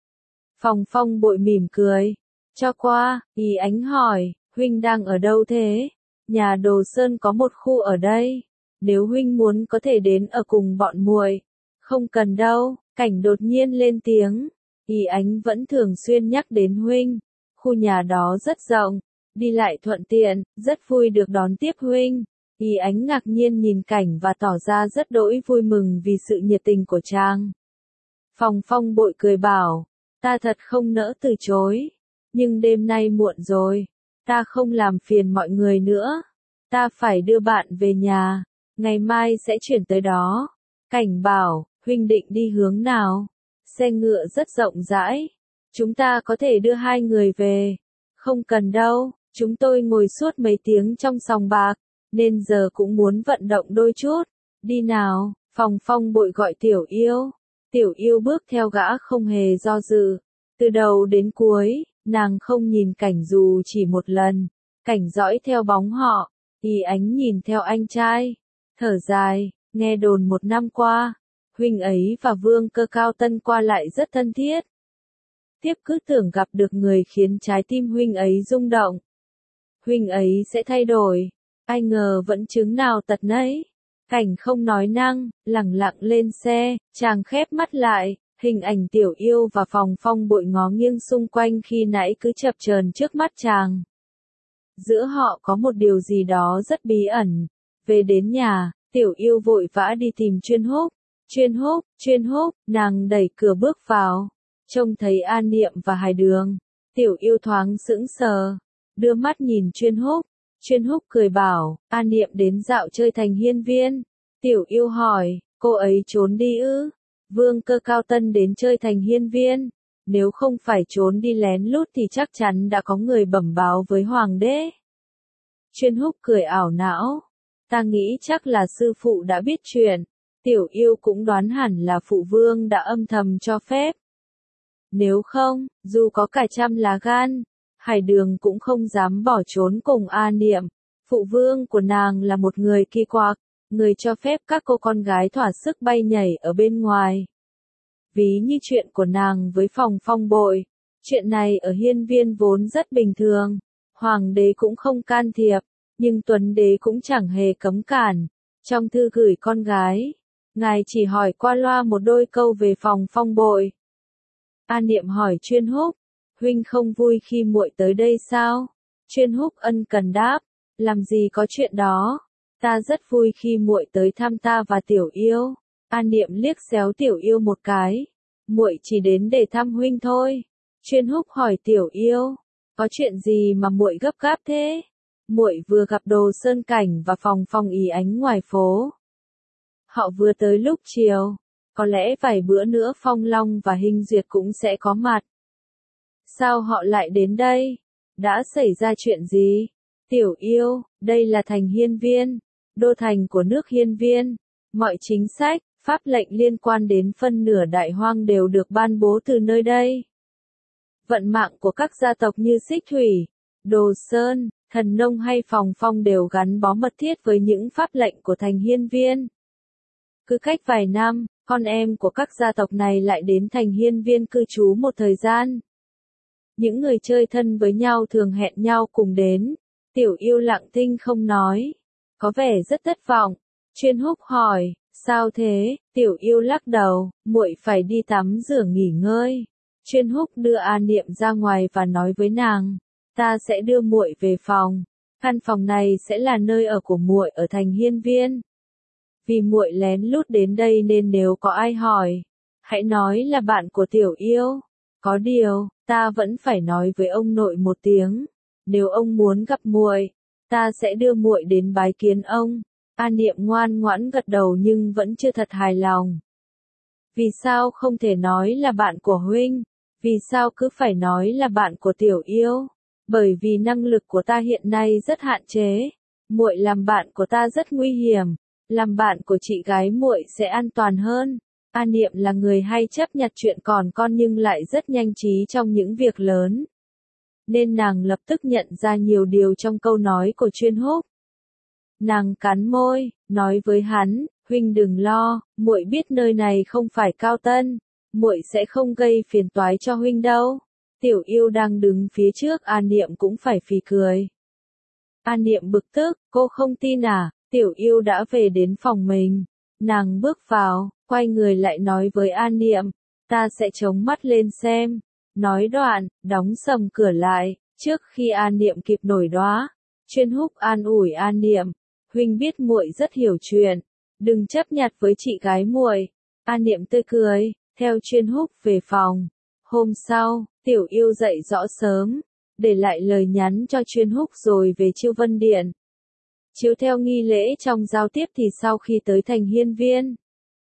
Phòng Phong Bội mỉm cười, cho qua. Y Ánh hỏi, huynh đang ở đâu thế? Nhà Đồ Sơn có một khu ở đây, nếu huynh muốn có thể đến ở cùng bọn muội. Không cần đâu. Cảnh đột nhiên lên tiếng. Y Ánh vẫn thường xuyên nhắc đến huynh. Khu nhà đó rất rộng, đi lại thuận tiện, rất vui được đón tiếp huynh. Y Ánh ngạc nhiên nhìn Cảnh và tỏ ra rất đỗi vui mừng vì sự nhiệt tình của chàng. Phòng Phong Bội cười bảo, ta thật không nỡ từ chối. Nhưng đêm nay muộn rồi, ta không làm phiền mọi người nữa. Ta phải đưa bạn về nhà, ngày mai sẽ chuyển tới đó. Cảnh bảo, huynh định đi hướng nào? Xe ngựa rất rộng rãi. Chúng ta có thể đưa hai người về. Không cần đâu, chúng tôi ngồi suốt mấy tiếng trong sòng bạc, nên giờ cũng muốn vận động đôi chút. Đi nào. Phòng Phong Bội gọi Tiểu Yêu. Tiểu Yêu bước theo gã không hề do dự. Từ đầu đến cuối, nàng không nhìn Cảnh dù chỉ một lần. Cảnh dõi theo bóng họ. Y Ánh nhìn theo anh trai. Thở dài, nghe đồn một năm qua, huynh ấy và Vương Cơ Cao Tân qua lại rất thân thiết. Tiếp cứ tưởng gặp được người khiến trái tim huynh ấy rung động. Huynh ấy sẽ thay đổi. Ai ngờ vẫn chứng nào tật nấy. Cảnh không nói năng, lẳng lặng lên xe, chàng khép mắt lại, hình ảnh Tiểu Yêu và Phòng Phong Bội ngó nghiêng xung quanh khi nãy cứ chập chờn trước mắt chàng. Giữa họ có một điều gì đó rất bí ẩn. Về đến nhà, Tiểu Yêu vội vã đi tìm Chuyên Húc. Chuyên Húc, Chuyên Húc, nàng đẩy cửa bước vào. Trông thấy An Niệm và Hải Đường. Tiểu Yêu thoáng sững sờ, đưa mắt nhìn Chuyên Húc. Chuyên Húc cười bảo, An Niệm đến dạo chơi thành hiên viên. Tiểu Yêu hỏi, cô ấy trốn đi ư? Vương Cơ Cao Tân đến chơi thành hiên viên. Nếu không phải trốn đi lén lút thì chắc chắn đã có người bẩm báo với Hoàng đế. Chuyên Húc cười ảo não. Ta nghĩ chắc là sư phụ đã biết chuyện. Tiểu Yêu cũng đoán hẳn là phụ vương đã âm thầm cho phép. Nếu không, dù có cả trăm lá gan, Hải Đường cũng không dám bỏ trốn cùng A Niệm. Phụ vương của nàng là một người kỳ quặc, người cho phép các cô con gái thỏa sức bay nhảy ở bên ngoài. Ví như chuyện của nàng với Phòng Phong Bội, chuyện này ở hiên viên vốn rất bình thường, hoàng đế cũng không can thiệp, nhưng Tuấn đế cũng chẳng hề cấm cản. Trong thư gửi con gái, ngài chỉ hỏi qua loa một đôi câu về Phòng Phong Bội. An Niệm hỏi Chuyên Húc, huynh không vui khi muội tới đây sao? Chuyên Húc ân cần đáp, làm gì có chuyện đó, ta rất vui khi muội tới thăm ta và Tiểu Yêu. An Niệm liếc xéo Tiểu Yêu một cái, muội chỉ đến để thăm huynh thôi. Chuyên Húc hỏi Tiểu Yêu, có chuyện gì mà muội gấp gáp thế? Muội vừa gặp Đồ Sơn Cảnh và Phòng Phong Ý Ánh ngoài phố. Họ vừa tới lúc chiều, có lẽ vài bữa nữa Phong Long và Hình Duyệt cũng sẽ có mặt. Sao họ lại đến đây? Đã xảy ra chuyện gì? Tiểu Yêu, đây là thành Hiên Viên, đô thành của nước Hiên Viên. Mọi chính sách, pháp lệnh liên quan đến phân nửa Đại Hoang đều được ban bố từ nơi đây. Vận mạng của các gia tộc như Xích Thủy, Đồ Sơn, Thần Nông hay Phòng Phong đều gắn bó mật thiết với những pháp lệnh của thành Hiên Viên. Cứ cách vài năm, con em của các gia tộc này lại đến thành Hiên Viên cư trú một thời gian. Những người chơi thân với nhau thường hẹn nhau cùng đến. Tiểu Yêu lặng thinh không nói, có vẻ rất thất vọng. Chuyên Húc hỏi, sao thế? Tiểu Yêu lắc đầu, muội phải đi tắm rửa nghỉ ngơi. Chuyên Húc đưa An Niệm ra ngoài và nói với nàng, ta sẽ đưa muội về phòng. Căn phòng này sẽ là nơi ở của muội ở thành Hiên Viên. Vì muội lén lút đến đây nên nếu có ai hỏi, hãy nói là bạn của Tiểu Yêu. Có điều, ta vẫn phải nói với ông nội một tiếng. Nếu ông muốn gặp muội, ta sẽ đưa muội đến bái kiến ông. An Niệm ngoan ngoãn gật đầu nhưng vẫn chưa thật hài lòng. Vì sao không thể nói là bạn của huynh? Vì sao cứ phải nói là bạn của Tiểu Yêu? Bởi vì năng lực của ta hiện nay rất hạn chế. Muội làm bạn của ta rất nguy hiểm. Làm bạn của chị gái muội sẽ an toàn hơn. An Niệm là người hay chấp nhặt chuyện còn con nhưng lại rất nhanh trí trong những việc lớn. Nên nàng lập tức nhận ra nhiều điều trong câu nói của Chuyên Húc. Nàng cắn môi, nói với hắn, huynh đừng lo, muội biết nơi này không phải Cao Tân, muội sẽ không gây phiền toái cho huynh đâu. Tiểu Yêu đang đứng phía trước An Niệm cũng phải phì cười. An Niệm bực tức, cô không tin à? Tiểu Yêu đã về đến phòng mình. Nàng bước vào, quay người lại nói với An Niệm, ta sẽ chống mắt lên xem. Nói đoạn, đóng sầm cửa lại, trước khi An Niệm kịp nổi đoá. Chuyên Húc an ủi An Niệm, huynh biết muội rất hiểu chuyện, đừng chấp nhặt với chị gái muội. An Niệm tươi cười, theo Chuyên Húc về phòng. Hôm sau, Tiểu Yêu dậy rõ sớm, để lại lời nhắn cho Chuyên Húc rồi về Chiêu Vân Điện. Chiếu theo nghi lễ trong giao tiếp thì sau khi tới thành Hiên Viên,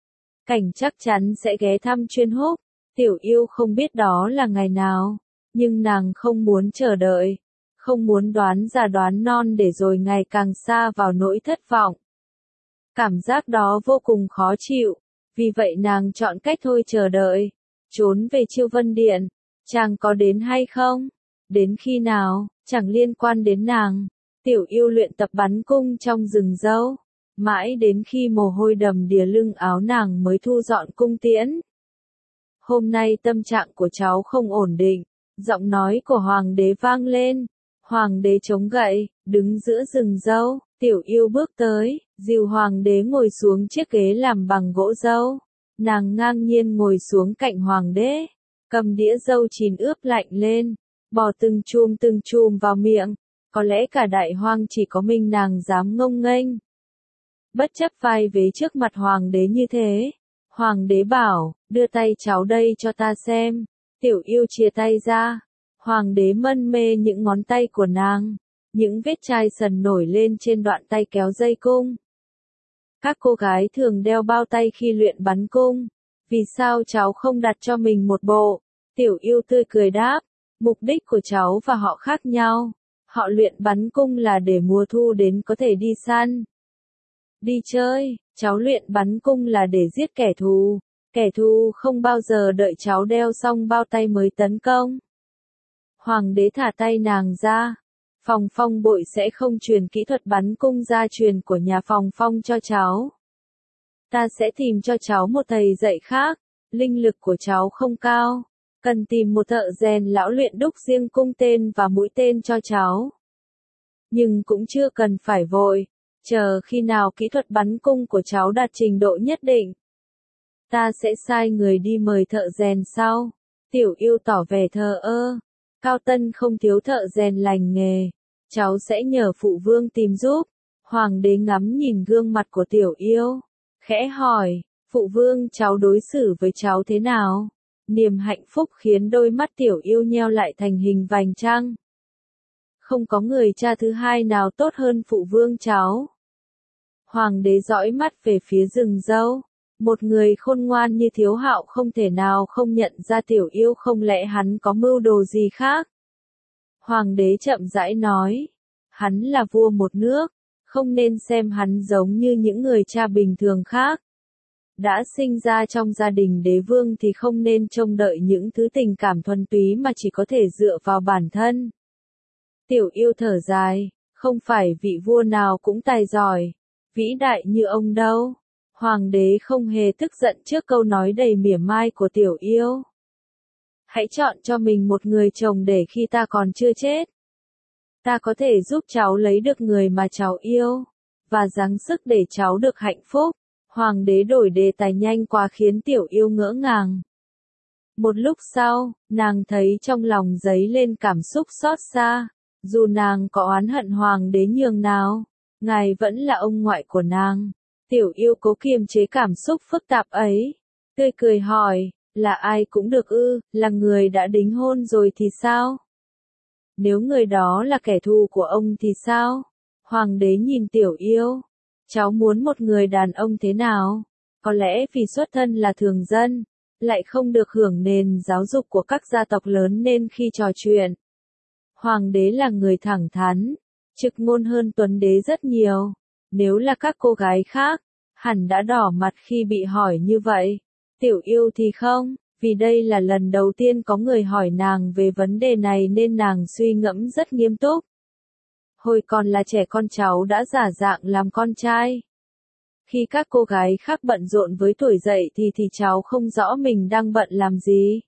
Cảnh chắc chắn sẽ ghé thăm Chuyên Húc. Tiểu Yêu không biết đó là ngày nào, nhưng nàng không muốn chờ đợi, không muốn đoán già đoán non để rồi ngày càng xa vào nỗi thất vọng. Cảm giác đó vô cùng khó chịu, vì vậy nàng chọn cách thôi chờ đợi, trốn về Chiêu Vân Điện. Chàng có đến hay không? Đến khi nào, chẳng liên quan đến nàng. Tiểu Yêu luyện tập bắn cung trong rừng dâu, mãi đến khi mồ hôi đầm đìa lưng áo nàng mới thu dọn cung tiễn. Hôm nay tâm trạng của cháu không ổn định, giọng nói của Hoàng đế vang lên. Hoàng đế chống gậy, đứng giữa rừng dâu. Tiểu Yêu bước tới, dìu Hoàng đế ngồi xuống chiếc ghế làm bằng gỗ dâu. Nàng ngang nhiên ngồi xuống cạnh Hoàng đế, cầm đĩa dâu chín ướp lạnh lên, bỏ từng chùm từng chùm vào miệng. Có lẽ cả Đại Hoang chỉ có mình nàng dám ngông nghênh. Bất chấp vai vế trước mặt Hoàng đế như thế, Hoàng đế bảo, đưa tay cháu đây cho ta xem. Tiểu Yêu chia tay ra. Hoàng đế mân mê những ngón tay của nàng. Những vết chai sần nổi lên trên đoạn tay kéo dây cung. Các cô gái thường đeo bao tay khi luyện bắn cung. Vì sao cháu không đặt cho mình một bộ? Tiểu Yêu tươi cười đáp, mục đích của cháu và họ khác nhau. Họ luyện bắn cung là để mùa thu đến có thể đi săn, đi chơi. Cháu luyện bắn cung là để giết kẻ thù. Kẻ thù không bao giờ đợi cháu đeo xong bao tay mới tấn công. Hoàng đế thả tay nàng ra. Phòng Phong bội sẽ không truyền kỹ thuật bắn cung gia truyền của nhà Phòng Phong cho cháu. Ta sẽ tìm cho cháu một thầy dạy khác, linh lực của cháu không cao, cần tìm một thợ rèn lão luyện đúc riêng cung tên và mũi tên cho cháu. Nhưng cũng chưa cần phải vội, chờ khi nào kỹ thuật bắn cung của cháu đạt trình độ nhất định. Ta sẽ sai người đi mời thợ rèn sau. Tiểu Yêu tỏ vẻ thờ ơ. Cao Tân không thiếu thợ rèn lành nghề. Cháu sẽ nhờ phụ vương tìm giúp. Hoàng đế ngắm nhìn gương mặt của Tiểu Yêu. Khẽ hỏi, phụ vương cháu đối xử với cháu thế nào? Niềm hạnh phúc khiến đôi mắt Tiểu Yêu nheo lại thành hình vành trăng. Không có người cha thứ hai nào tốt hơn phụ vương cháu. Hoàng đế dõi mắt về phía rừng dâu. Một người khôn ngoan như Thiếu Hạo không thể nào không nhận ra Tiểu Yêu, không lẽ hắn có mưu đồ gì khác? Hoàng đế chậm rãi nói, hắn là vua một nước, không nên xem hắn giống như những người cha bình thường khác. Đã sinh ra trong gia đình đế vương thì không nên trông đợi những thứ tình cảm thuần túy mà chỉ có thể dựa vào bản thân. Tiểu Yêu thở dài, không phải vị vua nào cũng tài giỏi, vĩ đại như ông đâu. Hoàng đế không hề tức giận trước câu nói đầy mỉa mai của Tiểu Yêu. Hãy chọn cho mình một người chồng để khi ta còn chưa chết, ta có thể giúp cháu lấy được người mà cháu yêu, và gắng sức để cháu được hạnh phúc. Hoàng đế đổi đề tài nhanh quá khiến Tiểu Yêu ngỡ ngàng. Một lúc sau, nàng thấy trong lòng dấy lên cảm xúc xót xa. Dù nàng có oán hận Hoàng đế nhường nào, ngài vẫn là ông ngoại của nàng. Tiểu Yêu cố kiềm chế cảm xúc phức tạp ấy, tươi cười hỏi, là ai cũng được ư, là người đã đính hôn rồi thì sao? Nếu người đó là kẻ thù của ông thì sao? Hoàng đế nhìn Tiểu Yêu, cháu muốn một người đàn ông thế nào? Có lẽ vì xuất thân là thường dân, lại không được hưởng nền giáo dục của các gia tộc lớn nên khi trò chuyện, Hoàng đế là người thẳng thắn, trực ngôn hơn Tuấn đế rất nhiều. Nếu là các cô gái khác, hẳn đã đỏ mặt khi bị hỏi như vậy. Tiểu Yêu thì không, vì đây là lần đầu tiên có người hỏi nàng về vấn đề này nên nàng suy ngẫm rất nghiêm túc. Hồi còn là trẻ con cháu đã giả dạng làm con trai. Khi các cô gái khác bận rộn với tuổi dậy thì thì cháu không rõ mình đang bận làm gì.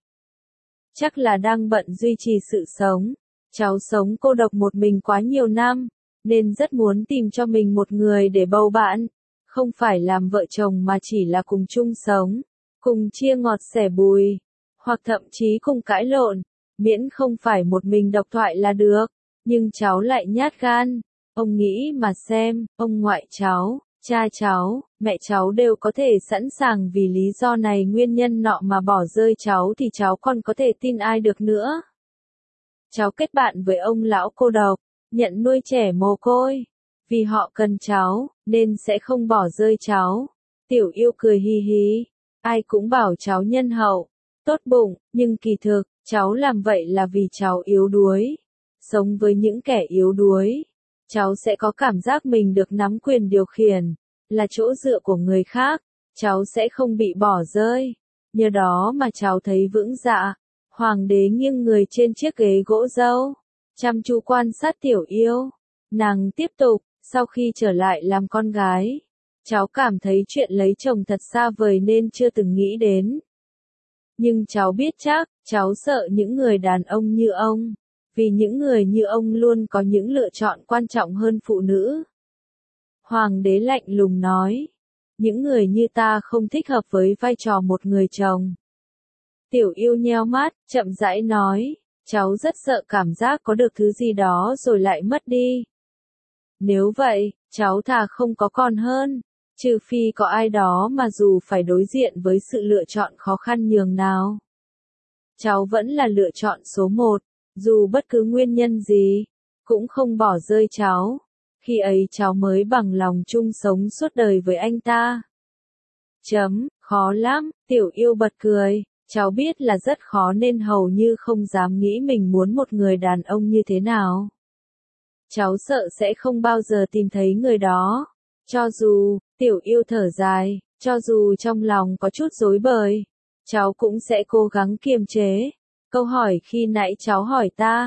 Chắc là đang bận duy trì sự sống. Cháu sống cô độc một mình quá nhiều năm, nên rất muốn tìm cho mình một người để bầu bạn, không phải làm vợ chồng mà chỉ là cùng chung sống, cùng chia ngọt sẻ bùi, hoặc thậm chí cùng cãi lộn, miễn không phải một mình độc thoại là được. Nhưng cháu lại nhát gan. Ông nghĩ mà xem, ông ngoại cháu, cha cháu, mẹ cháu đều có thể sẵn sàng vì lý do này nguyên nhân nọ mà bỏ rơi cháu thì cháu còn có thể tin ai được nữa. Cháu kết bạn với ông lão cô độc, nhận nuôi trẻ mồ côi. Vì họ cần cháu, nên sẽ không bỏ rơi cháu. Tiểu Yêu cười hi hi. Ai cũng bảo cháu nhân hậu, tốt bụng, nhưng kỳ thực, cháu làm vậy là vì cháu yếu đuối. Sống với những kẻ yếu đuối, cháu sẽ có cảm giác mình được nắm quyền điều khiển, là chỗ dựa của người khác. Cháu sẽ không bị bỏ rơi. Nhờ đó mà cháu thấy vững dạ. Hoàng đế nghiêng người trên chiếc ghế gỗ dâu, chăm chú quan sát Tiểu Yêu. Nàng tiếp tục, sau khi trở lại làm con gái, cháu cảm thấy chuyện lấy chồng thật xa vời nên chưa từng nghĩ đến. Nhưng cháu biết chắc, cháu sợ những người đàn ông như ông, vì những người như ông luôn có những lựa chọn quan trọng hơn phụ nữ. Hoàng đế lạnh lùng nói, những người như ta không thích hợp với vai trò một người chồng. Tiểu Yêu nheo mắt, chậm rãi nói, cháu rất sợ cảm giác có được thứ gì đó rồi lại mất đi. Nếu vậy, cháu thà không có con hơn, trừ phi có ai đó mà dù phải đối diện với sự lựa chọn khó khăn nhường nào. Cháu vẫn là lựa chọn số một, dù bất cứ nguyên nhân gì, cũng không bỏ rơi cháu. Khi ấy cháu mới bằng lòng chung sống suốt đời với anh ta. Chấm, khó lắm, Tiểu Yêu bật cười. Cháu biết là rất khó nên hầu như không dám nghĩ mình muốn một người đàn ông như thế nào. Cháu sợ sẽ không bao giờ tìm thấy người đó. Cho dù, Tiểu Yêu thở dài, cho dù trong lòng có chút rối bời, cháu cũng sẽ cố gắng kiềm chế. Câu hỏi khi nãy cháu hỏi ta,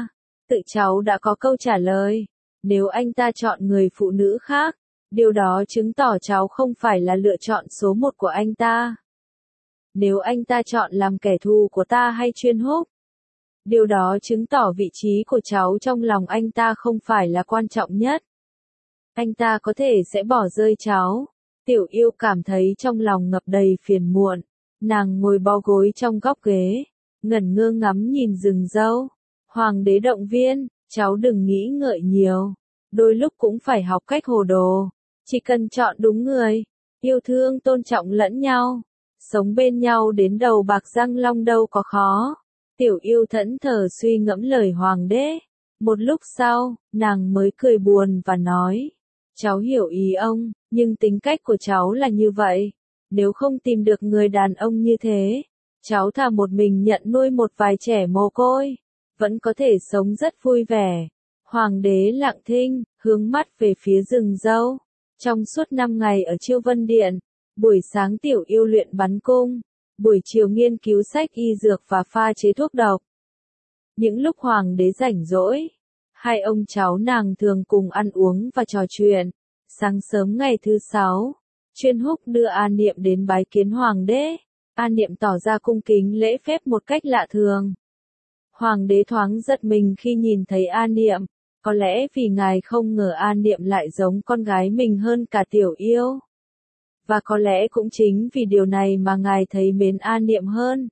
Tự cháu đã có câu trả lời. Nếu anh ta chọn người phụ nữ khác, điều đó chứng tỏ cháu không phải là lựa chọn số một của anh ta. Nếu anh ta chọn làm kẻ thù của ta hay Chuyên Húc, điều đó chứng tỏ vị trí của cháu trong lòng anh ta không phải là quan trọng nhất. Anh ta có thể sẽ bỏ rơi cháu. Tiểu Yêu cảm thấy trong lòng ngập đầy phiền muộn. Nàng ngồi bó gối trong góc ghế, ngẩn ngơ ngắm nhìn rừng dâu. Hoàng đế động viên, cháu đừng nghĩ ngợi nhiều. Đôi lúc cũng phải học cách hồ đồ. Chỉ cần chọn đúng người, yêu thương tôn trọng lẫn nhau, sống bên nhau đến đầu bạc răng long đâu có khó. Tiểu Yêu thẫn thờ suy ngẫm lời hoàng đế. Một lúc sau, nàng mới cười buồn và nói, cháu hiểu ý ông, nhưng tính cách của cháu là như vậy. Nếu không tìm được người đàn ông như thế, cháu thà một mình nhận nuôi một vài trẻ mồ côi, vẫn có thể sống rất vui vẻ. Hoàng đế lặng thinh, hướng mắt về phía rừng dâu. Trong suốt năm ngày ở Chiêu Vân Điện, buổi sáng Tiểu Yêu luyện bắn cung, buổi chiều nghiên cứu sách y dược và pha chế thuốc độc. Những lúc hoàng đế rảnh rỗi, hai ông cháu nàng thường cùng ăn uống và trò chuyện. Sáng sớm ngày thứ sáu, Chuyên Húc đưa A Niệm đến bái kiến hoàng đế. A Niệm tỏ ra cung kính lễ phép một cách lạ thường. Hoàng đế thoáng giật mình khi nhìn thấy A Niệm, có lẽ vì ngài không ngờ A Niệm lại giống con gái mình hơn cả Tiểu Yêu. Và có lẽ cũng chính vì điều này mà ngài thấy mến A Niệm hơn.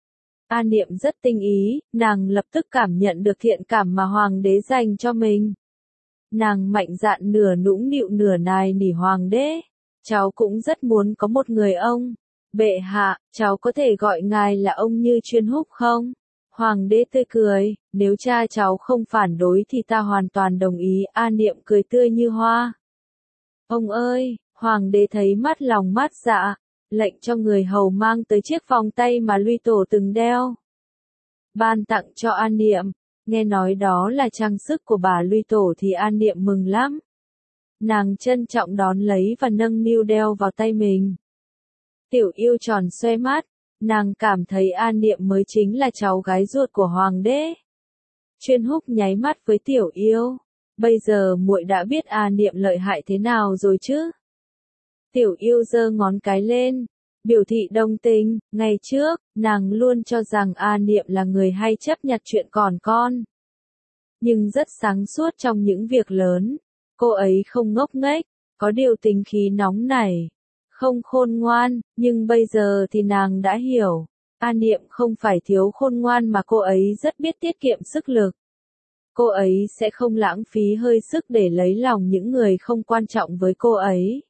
A Niệm rất tinh ý, nàng lập tức cảm nhận được thiện cảm mà hoàng đế dành cho mình. Nàng mạnh dạn nửa nũng nịu nửa nài nỉ hoàng đế. Cháu cũng rất muốn có một người ông. Bệ hạ, cháu có thể gọi ngài là ông như Chuyên Húc không? Hoàng đế tươi cười, nếu cha cháu không phản đối thì ta hoàn toàn đồng ý. A Niệm cười tươi như hoa. Ông ơi, hoàng đế thấy mắt lòng mát dạ, lệnh cho người hầu mang tới chiếc vòng tay mà Luy Tổ từng đeo. Ban tặng cho A Niệm, nghe nói đó là trang sức của bà Luy Tổ thì A Niệm mừng lắm. Nàng trân trọng đón lấy và nâng niu đeo vào tay mình. Tiểu Yêu tròn xoe mắt, nàng cảm thấy A Niệm mới chính là cháu gái ruột của hoàng đế. Chuyên Húc nháy mắt với Tiểu Yêu, bây giờ muội đã biết A Niệm lợi hại thế nào rồi chứ? Tiểu Yêu giơ ngón cái lên, biểu thị đồng tình. Ngày trước, nàng luôn cho rằng A Niệm là người hay chấp nhặt chuyện còn con. Nhưng rất sáng suốt trong những việc lớn. Cô ấy không ngốc nghếch, có điều tính khí nóng nảy, không khôn ngoan, nhưng bây giờ thì nàng đã hiểu. A Niệm không phải thiếu khôn ngoan mà cô ấy rất biết tiết kiệm sức lực. Cô ấy sẽ không lãng phí hơi sức để lấy lòng những người không quan trọng với cô ấy.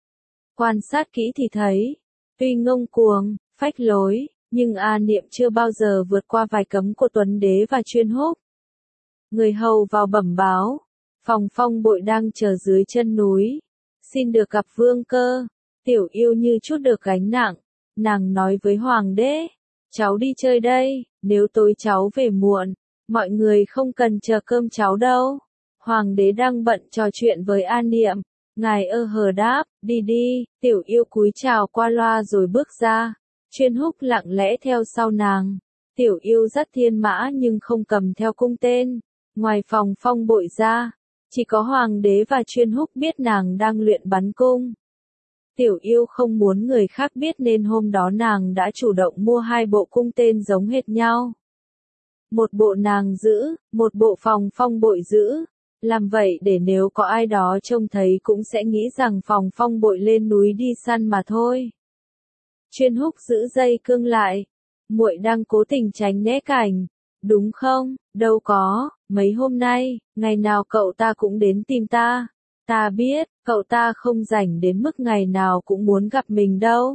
Quan sát kỹ thì thấy, tuy ngông cuồng, phách lối, nhưng A Niệm chưa bao giờ vượt qua vài cấm của Tuấn Đế và Chuyên Húc. Người hầu vào bẩm báo, Phòng Phong Bội đang chờ dưới chân núi, xin được gặp vương cơ. Tiểu Yêu như chút được gánh nặng, nàng nói với hoàng đế, cháu đi chơi đây, nếu tối cháu về muộn, mọi người không cần chờ cơm cháu đâu. Hoàng đế đang bận trò chuyện với A Niệm, ngài ơ hờ đáp, đi đi. Tiểu Yêu cúi chào qua loa rồi bước ra. Chuyên Húc lặng lẽ theo sau nàng. Tiểu Yêu dắt thiên mã nhưng không cầm theo cung tên. Ngoài Phòng Phong Bội ra, chỉ có hoàng đế và Chuyên Húc biết nàng đang luyện bắn cung. Tiểu Yêu không muốn người khác biết nên hôm đó nàng đã chủ động mua hai bộ cung tên giống hệt nhau. Một bộ nàng giữ, một bộ Phòng Phong Bội giữ. Làm vậy để nếu có ai đó trông thấy cũng sẽ nghĩ rằng Phòng Phong Bội lên núi đi săn mà thôi. Chuyên Húc giữ dây cương lại. Muội đang cố tình tránh né cảnh, đúng không? Đâu có, mấy hôm nay, ngày nào cậu ta cũng đến tìm ta. Ta biết, cậu ta không rảnh đến mức ngày nào cũng muốn gặp mình đâu.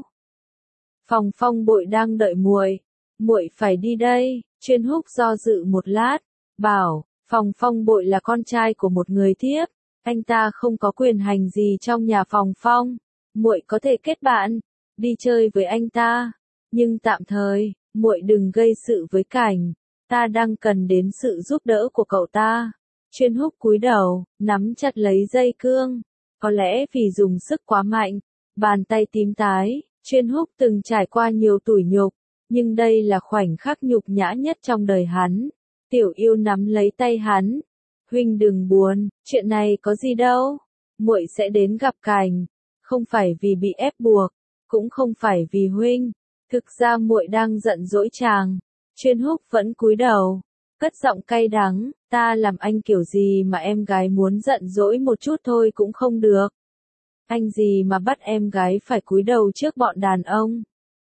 Phòng Phong Bội đang đợi muội. Muội phải đi đây. Chuyên Húc do dự một lát, bảo, Phòng Phong Bội là con trai của một người thiếp, anh ta không có quyền hành gì trong nhà Phòng Phong. Muội có thể kết bạn, đi chơi với anh ta, nhưng tạm thời, muội đừng gây sự với Cảnh, ta đang cần đến sự giúp đỡ của cậu ta. Chuyên Húc cúi đầu, nắm chặt lấy dây cương, có lẽ vì dùng sức quá mạnh, bàn tay tím tái. Chuyên Húc từng trải qua nhiều tủi nhục, nhưng đây là khoảnh khắc nhục nhã nhất trong đời hắn. Tiểu Yêu nắm lấy tay hắn. Huynh đừng buồn, chuyện này có gì đâu. Muội sẽ đến gặp Cảnh, không phải vì bị ép buộc, cũng không phải vì huynh. Thực ra muội đang giận dỗi chàng. Chuyên Húc vẫn cúi đầu, cất giọng cay đắng, ta làm anh kiểu gì mà em gái muốn giận dỗi một chút thôi cũng không được. Anh gì mà bắt em gái phải cúi đầu trước bọn đàn ông.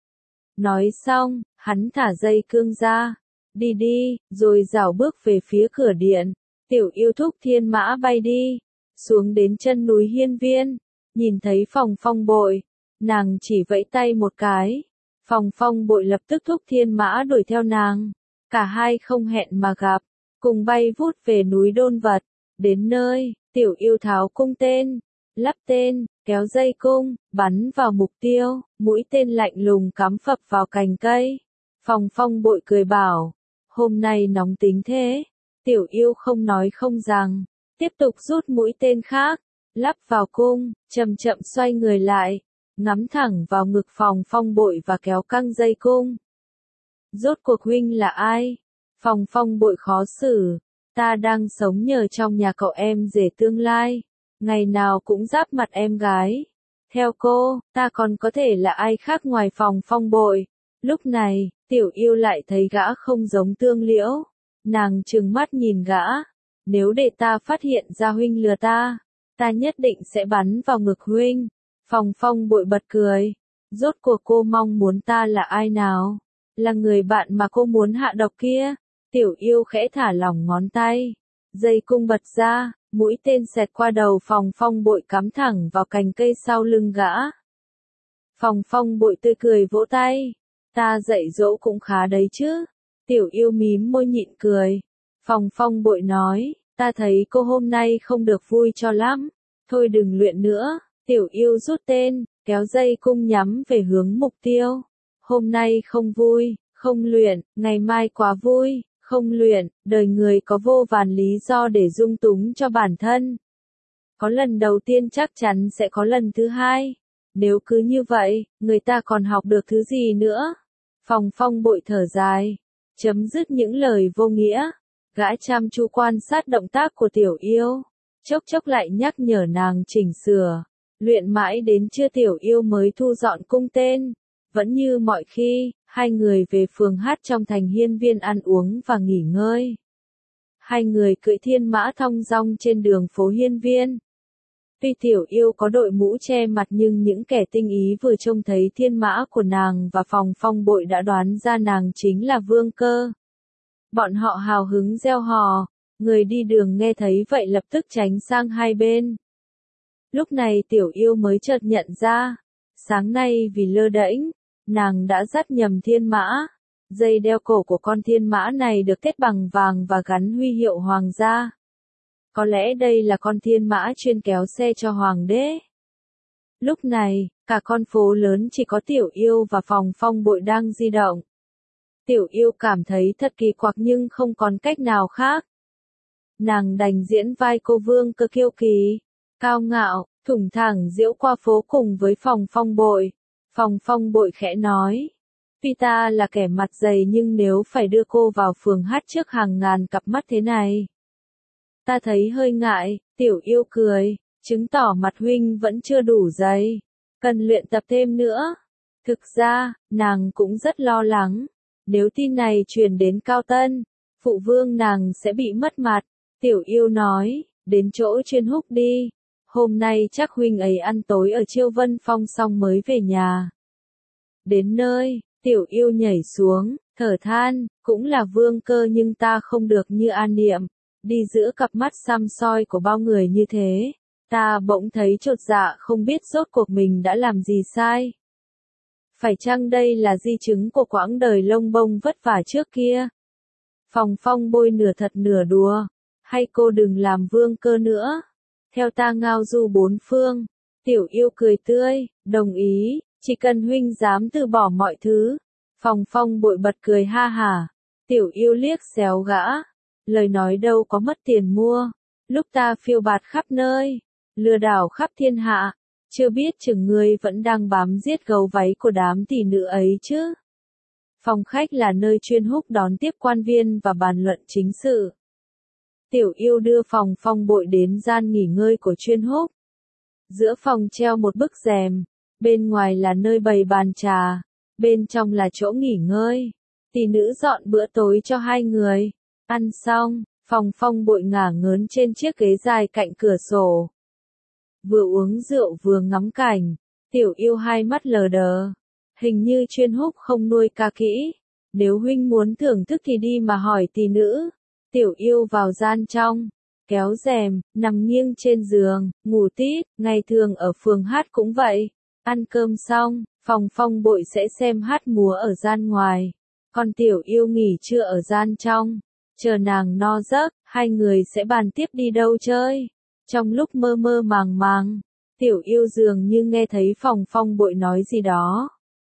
Nói xong, hắn thả dây cương ra. Đi đi, rồi rảo bước về phía cửa điện. Tiểu Yêu thúc thiên mã bay đi, xuống đến chân núi Hiên Viên, nhìn thấy Phòng Phong Bội, nàng chỉ vẫy tay một cái. Phòng Phong Bội lập tức thúc thiên mã đuổi theo nàng, cả hai không hẹn mà gặp, cùng bay vút về núi Đôn Vật. Đến nơi, Tiểu Yêu tháo cung tên, lắp tên, kéo dây cung, bắn vào mục tiêu, mũi tên lạnh lùng cắm phập vào cành cây. Phòng Phong Bội cười bảo, hôm nay nóng tính thế. Tiểu Yêu không nói không rằng, tiếp tục rút mũi tên khác, lắp vào cung, chậm chậm xoay người lại, ngắm thẳng vào ngực Phòng Phong Bội và kéo căng dây cung. Rốt cuộc huynh là ai? Phòng Phong Bội khó xử, ta đang sống nhờ trong nhà cậu em rể tương lai, ngày nào cũng giáp mặt em gái. Theo cô, ta còn có thể là ai khác ngoài Phòng Phong Bội? Lúc này, Tiểu Yêu lại thấy gã không giống Tương Liễu. Nàng trừng mắt nhìn gã, nếu để ta phát hiện ra huynh lừa ta, ta nhất định sẽ bắn vào ngực huynh. Phòng Phong Bội bật cười, rốt cuộc cô mong muốn ta là ai nào? Là người bạn mà cô muốn hạ độc kia. Tiểu Yêu khẽ thả lỏng ngón tay, dây cung bật ra, mũi tên xẹt qua đầu Phòng Phong Bội cắm thẳng vào cành cây sau lưng gã. Phòng Phong Bội tươi cười vỗ tay, ta dạy dỗ cũng khá đấy chứ. Tiểu Yêu mím môi nhịn cười. Phòng Phong Bội nói, ta thấy cô hôm nay không được vui cho lắm, thôi đừng luyện nữa. Tiểu Yêu rút tên, kéo dây cung nhắm về hướng mục tiêu. Hôm nay không vui, không luyện, ngày mai quá vui, không luyện, đời người có vô vàn lý do để dung túng cho bản thân. Có lần đầu tiên chắc chắn sẽ có lần thứ hai. Nếu cứ như vậy, người ta còn học được thứ gì nữa? Phòng Phong Bội thở dài, chấm dứt những lời vô nghĩa. Gã chăm chú quan sát động tác của Tiểu Yêu, chốc chốc lại nhắc nhở nàng chỉnh sửa. Luyện mãi đến trưa Tiểu Yêu mới thu dọn cung tên. Vẫn như mọi khi, hai người về phường hát trong thành Hiên Viên ăn uống và nghỉ ngơi. Hai người cưỡi thiên mã thong dong trên đường phố Hiên Viên. Tuy Tiểu Yêu có đội mũ che mặt nhưng những kẻ tinh ý vừa trông thấy thiên mã của nàng và Phòng Phong Bội đã đoán ra nàng chính là Vương Cơ. Bọn họ hào hứng reo hò, người đi đường nghe thấy vậy lập tức tránh sang hai bên. Lúc này Tiểu Yêu mới chợt nhận ra, sáng nay vì lơ đễnh, nàng đã dắt nhầm thiên mã. Dây đeo cổ của con thiên mã này được kết bằng vàng và gắn huy hiệu hoàng gia. Có lẽ đây là con thiên mã chuyên kéo xe cho hoàng đế. Lúc này, cả con phố lớn chỉ có Tiểu Yêu và Phòng Phong Bội đang di động. Tiểu Yêu cảm thấy thật kỳ quặc nhưng không còn cách nào khác. Nàng đành diễn vai cô Vương Cơ kiêu kỳ, cao ngạo, thủng thẳng diễu qua phố cùng với Phòng Phong Bội. Phòng Phong Bội khẽ nói, tuy ta là kẻ mặt dày nhưng nếu phải đưa cô vào phường hát trước hàng ngàn cặp mắt thế này, ta thấy hơi ngại. Tiểu Yêu cười, chứng tỏ mặt huynh vẫn chưa đủ dày, cần luyện tập thêm nữa. Thực ra, nàng cũng rất lo lắng, nếu tin này truyền đến Cao Tân, phụ vương nàng sẽ bị mất mặt. Tiểu Yêu nói, đến chỗ Chuyên Húc đi, hôm nay chắc huynh ấy ăn tối ở Chiêu Vân Phong xong mới về nhà. Đến nơi, Tiểu Yêu nhảy xuống, thở than, cũng là Vương Cơ nhưng ta không được như An Niệm, đi giữa cặp mắt săm soi của bao người như thế. Ta bỗng thấy chột dạ không biết rốt cuộc mình đã làm gì sai. Phải chăng đây là di chứng của quãng đời lông bông vất vả trước kia? Phòng Phong Bôi nửa thật nửa đùa, hay cô đừng làm Vương Cơ nữa, theo ta ngao du bốn phương. Tiểu Yêu cười tươi, đồng ý, chỉ cần huynh dám từ bỏ mọi thứ. Phòng Phong Bội bật cười ha hả. Tiểu Yêu liếc xéo gã, lời nói đâu có mất tiền mua, lúc ta phiêu bạt khắp nơi, lừa đảo khắp thiên hạ, chưa biết chừng ngươi vẫn đang bám giết gấu váy của đám tỷ nữ ấy chứ. Phòng khách là nơi chuyên húc đón tiếp quan viên và bàn luận chính sự. Tiểu Yêu đưa Phòng Phong Bội đến gian nghỉ ngơi của chuyên húc. Giữa phòng treo một bức rèm, bên ngoài là nơi bày bàn trà, bên trong là chỗ nghỉ ngơi. Tỷ nữ dọn bữa tối cho hai người. Ăn xong, Phòng Phong Bội ngả ngớn trên chiếc ghế dài cạnh cửa sổ. Vừa uống rượu vừa ngắm cảnh, Tiểu Yêu hai mắt lờ đờ. Hình như chuyên húc không nuôi ca kỹ. Nếu huynh muốn thưởng thức thì đi mà hỏi tỷ nữ. Tiểu Yêu vào gian trong, kéo rèm, nằm nghiêng trên giường, ngủ tít, ngày thường ở phường hát cũng vậy. Ăn cơm xong, Phòng Phong Bội sẽ xem hát múa ở gian ngoài. Còn Tiểu Yêu nghỉ trưa ở gian trong. Chờ nàng no giấc, hai người sẽ bàn tiếp đi đâu chơi. Trong lúc mơ mơ màng màng, Tiểu Yêu dường như nghe thấy Phòng Phong Bội nói gì đó.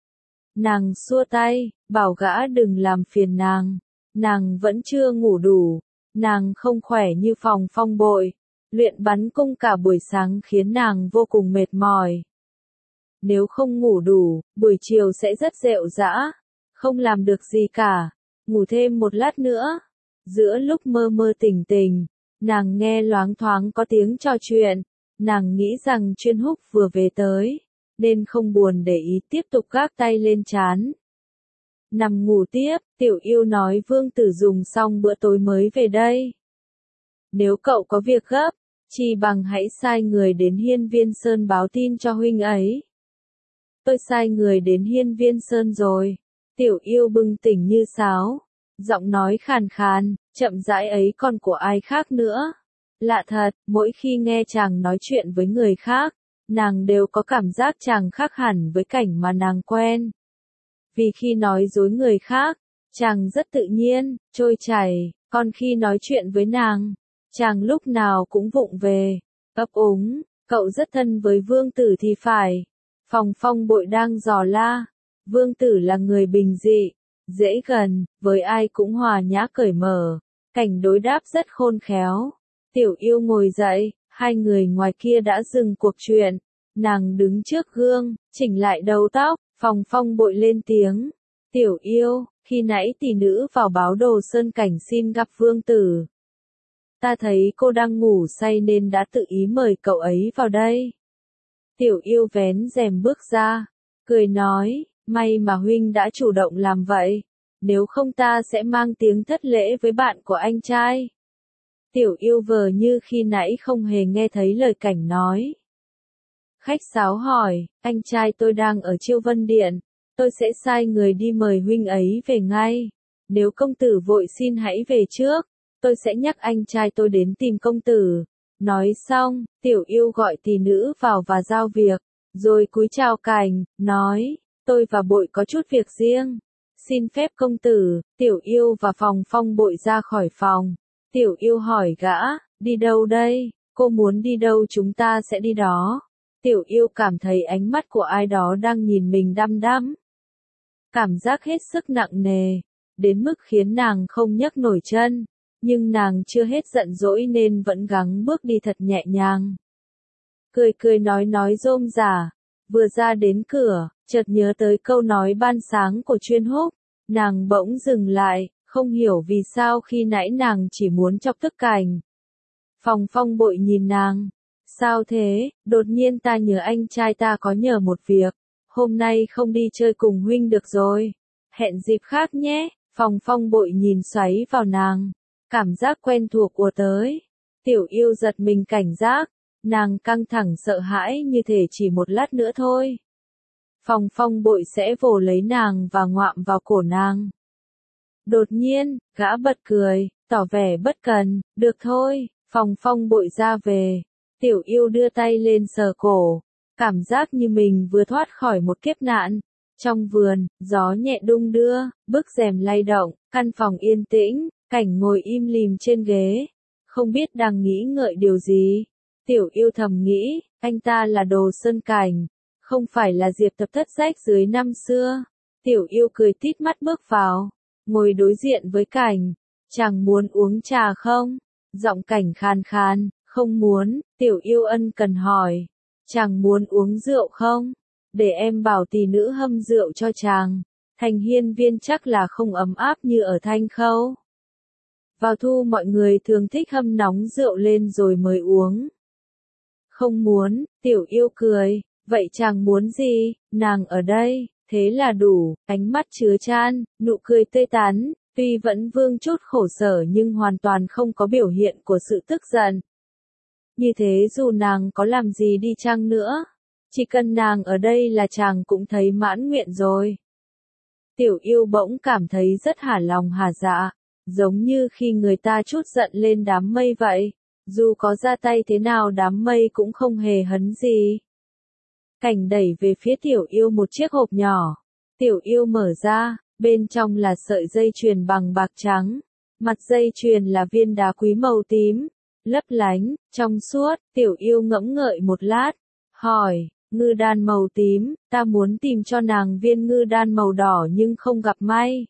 Nàng xua tay, bảo gã đừng làm phiền nàng. Nàng vẫn chưa ngủ đủ. Nàng không khỏe như Phòng Phong Bội. Luyện bắn cung cả buổi sáng khiến nàng vô cùng mệt mỏi. Nếu không ngủ đủ, buổi chiều sẽ rất rệu rã. Không làm được gì cả. Ngủ thêm một lát nữa. Giữa lúc mơ mơ tỉnh tỉnh, nàng nghe loáng thoáng có tiếng trò chuyện. Nàng nghĩ rằng chuyên húc vừa về tới, nên không buồn để ý, tiếp tục gác tay lên trán. Nằm ngủ tiếp, Tiểu Yêu nói Vương Tử dùng xong bữa tối mới về đây. Nếu cậu có việc gấp, chi bằng hãy sai người đến Hiên Viên Sơn báo tin cho huynh ấy. Tôi sai người đến Hiên Viên Sơn rồi. Tiểu Yêu bừng tỉnh như sáo. Giọng nói khàn khàn, chậm rãi ấy còn của ai khác nữa. Lạ thật, mỗi khi nghe chàng nói chuyện với người khác, nàng đều có cảm giác chàng khác hẳn với cảnh mà nàng quen. Vì khi nói dối người khác, chàng rất tự nhiên, trôi chảy, còn khi nói chuyện với nàng, chàng lúc nào cũng vụng về, ấp úng, cậu rất thân với Vương Tử thì phải. Phòng Phong Bội đang dò la, Vương Tử là người bình dị, dễ gần, với ai cũng hòa nhã cởi mở, cảnh đối đáp rất khôn khéo. Tiểu Yêu ngồi dậy, hai người ngoài kia đã dừng cuộc chuyện, nàng đứng trước gương, chỉnh lại đầu tóc. Phòng Phong Bội lên tiếng, Tiểu Yêu, khi nãy tỷ nữ vào báo Đồ Sơn Cảnh xin gặp Vương Tử. Ta thấy cô đang ngủ say nên đã tự ý mời cậu ấy vào đây. Tiểu Yêu vén rèm bước ra, cười nói, may mà huynh đã chủ động làm vậy, nếu không ta sẽ mang tiếng thất lễ với bạn của anh trai. Tiểu Yêu vờ như khi nãy không hề nghe thấy lời cảnh nói. Khách sáo hỏi, anh trai tôi đang ở Chiêu Vân Điện, tôi sẽ sai người đi mời huynh ấy về ngay. Nếu công tử vội xin hãy về trước, tôi sẽ nhắc anh trai tôi đến tìm công tử. Nói xong, Tiểu Yêu gọi tỷ nữ vào và giao việc, rồi cúi chào Cảnh, nói, tôi và Bội có chút việc riêng. Xin phép công tử. Tiểu Yêu và Phòng Phong Bội ra khỏi phòng. Tiểu Yêu hỏi gã, đi đâu đây? Cô muốn đi đâu chúng ta sẽ đi đó. Tiểu Yêu cảm thấy ánh mắt của ai đó đang nhìn mình đăm đăm. Cảm giác hết sức nặng nề, đến mức khiến nàng không nhấc nổi chân, nhưng nàng chưa hết giận dỗi nên vẫn gắng bước đi thật nhẹ nhàng. Cười cười nói nói rôm rả, vừa ra đến cửa, chợt nhớ tới câu nói ban sáng của chuyên húc, nàng bỗng dừng lại, không hiểu vì sao khi nãy nàng chỉ muốn chọc tức Cảnh. Phòng Phong Bội nhìn nàng. Sao thế, đột nhiên ta nhớ anh trai ta có nhờ một việc, hôm nay không đi chơi cùng huynh được rồi, hẹn dịp khác nhé. Phòng Phong Bội nhìn xoáy vào nàng, cảm giác quen thuộc ùa tới. Tiểu Yêu giật mình cảnh giác, nàng căng thẳng sợ hãi như thể chỉ một lát nữa thôi. Phòng Phong Bội sẽ vồ lấy nàng và ngoạm vào cổ nàng. Đột nhiên, gã bật cười, tỏ vẻ bất cần, được thôi. Phòng Phong Bội ra về. Tiểu Yêu đưa tay lên sờ cổ, cảm giác như mình vừa thoát khỏi một kiếp nạn. Trong vườn, gió nhẹ đung đưa, bức rèm lay động, căn phòng yên tĩnh, Cảnh ngồi im lìm trên ghế, không biết đang nghĩ ngợi điều gì. Tiểu Yêu thầm nghĩ, anh ta là Đồ Sơn Cảnh, không phải là Diệp Thập Thất rách dưới năm xưa. Tiểu Yêu cười tít mắt bước vào, ngồi đối diện với Cảnh. Chàng muốn uống trà không? Giọng Cảnh khàn khàn. Không muốn. Tiểu Yêu ân cần hỏi. Chàng muốn uống rượu không? Để em bảo tỷ nữ hâm rượu cho chàng. Thành Hiên Viên chắc là không ấm áp như ở Thanh Khâu. Vào thu mọi người thường thích hâm nóng rượu lên rồi mới uống. Không muốn, Tiểu Yêu cười, vậy chàng muốn gì, nàng ở đây, thế là đủ, ánh mắt chứa chan, nụ cười tươi tắn, tuy vẫn vương chút khổ sở nhưng hoàn toàn không có biểu hiện của sự tức giận. Như thế dù nàng có làm gì đi chăng nữa, chỉ cần nàng ở đây là chàng cũng thấy mãn nguyện rồi. Tiểu Yêu bỗng cảm thấy rất hả lòng hả dạ, giống như khi người ta trút giận lên đám mây vậy, dù có ra tay thế nào đám mây cũng không hề hấn gì. Cảnh đẩy về phía Tiểu Yêu một chiếc hộp nhỏ, Tiểu Yêu mở ra, bên trong là sợi dây chuyền bằng bạc trắng, mặt dây chuyền là viên đá quý màu tím, lấp lánh, trong suốt. Tiểu Yêu ngẫm ngợi một lát, hỏi, ngư đan màu tím, ta muốn tìm cho nàng viên ngư đan màu đỏ nhưng không gặp may.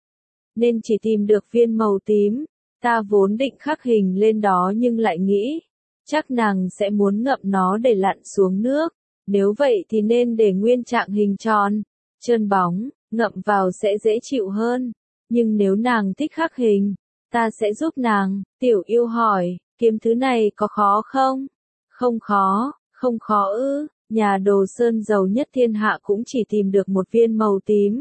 Nên chỉ tìm được viên màu tím, ta vốn định khắc hình lên đó nhưng lại nghĩ, chắc nàng sẽ muốn ngậm nó để lặn xuống nước, nếu vậy thì nên để nguyên trạng hình tròn, trơn bóng, ngậm vào sẽ dễ chịu hơn, nhưng nếu nàng thích khắc hình, ta sẽ giúp nàng. Tiểu Yêu hỏi, kiếm thứ này có khó không? Không khó, không khó ư, nhà đồ sơn giàu nhất thiên hạ cũng chỉ tìm được một viên màu tím.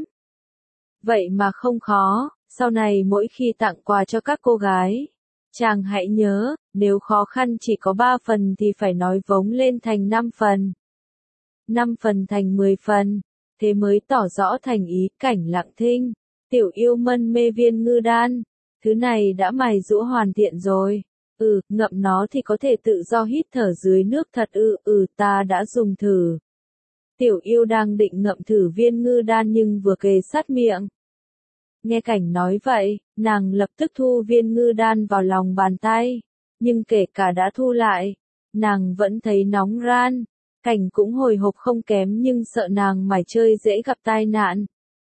Vậy mà không khó, sau này mỗi khi tặng quà cho các cô gái, chàng hãy nhớ, nếu khó khăn chỉ có ba phần thì phải nói vống lên thành năm phần. Năm phần thành mười phần, thế mới tỏ rõ thành ý. Cảnh Lặng Thinh, Tiểu Yêu mân mê viên ngư đan, thứ này đã mài giũa hoàn thiện rồi. Ừ, ngậm nó thì có thể tự do hít thở dưới nước thật ư, ừ, ta đã dùng thử. Tiểu Yêu đang định ngậm thử viên ngư đan nhưng vừa kề sát miệng. Nghe Cảnh nói vậy, nàng lập tức thu viên ngư đan vào lòng bàn tay, nhưng kể cả đã thu lại, nàng vẫn thấy nóng ran. Cảnh cũng hồi hộp không kém nhưng sợ nàng mải chơi dễ gặp tai nạn.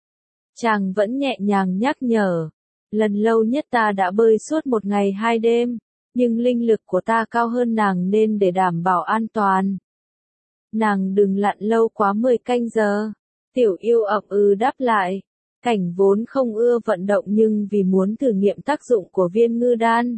Chàng vẫn nhẹ nhàng nhắc nhở, lần lâu nhất ta đã bơi suốt một ngày hai đêm, nhưng linh lực của ta cao hơn nàng nên để đảm bảo an toàn, nàng đừng lặn lâu quá mười canh giờ. Tiểu Yêu ậm ừ đáp lại. Cảnh vốn không ưa vận động nhưng vì muốn thử nghiệm tác dụng của viên ngư đan,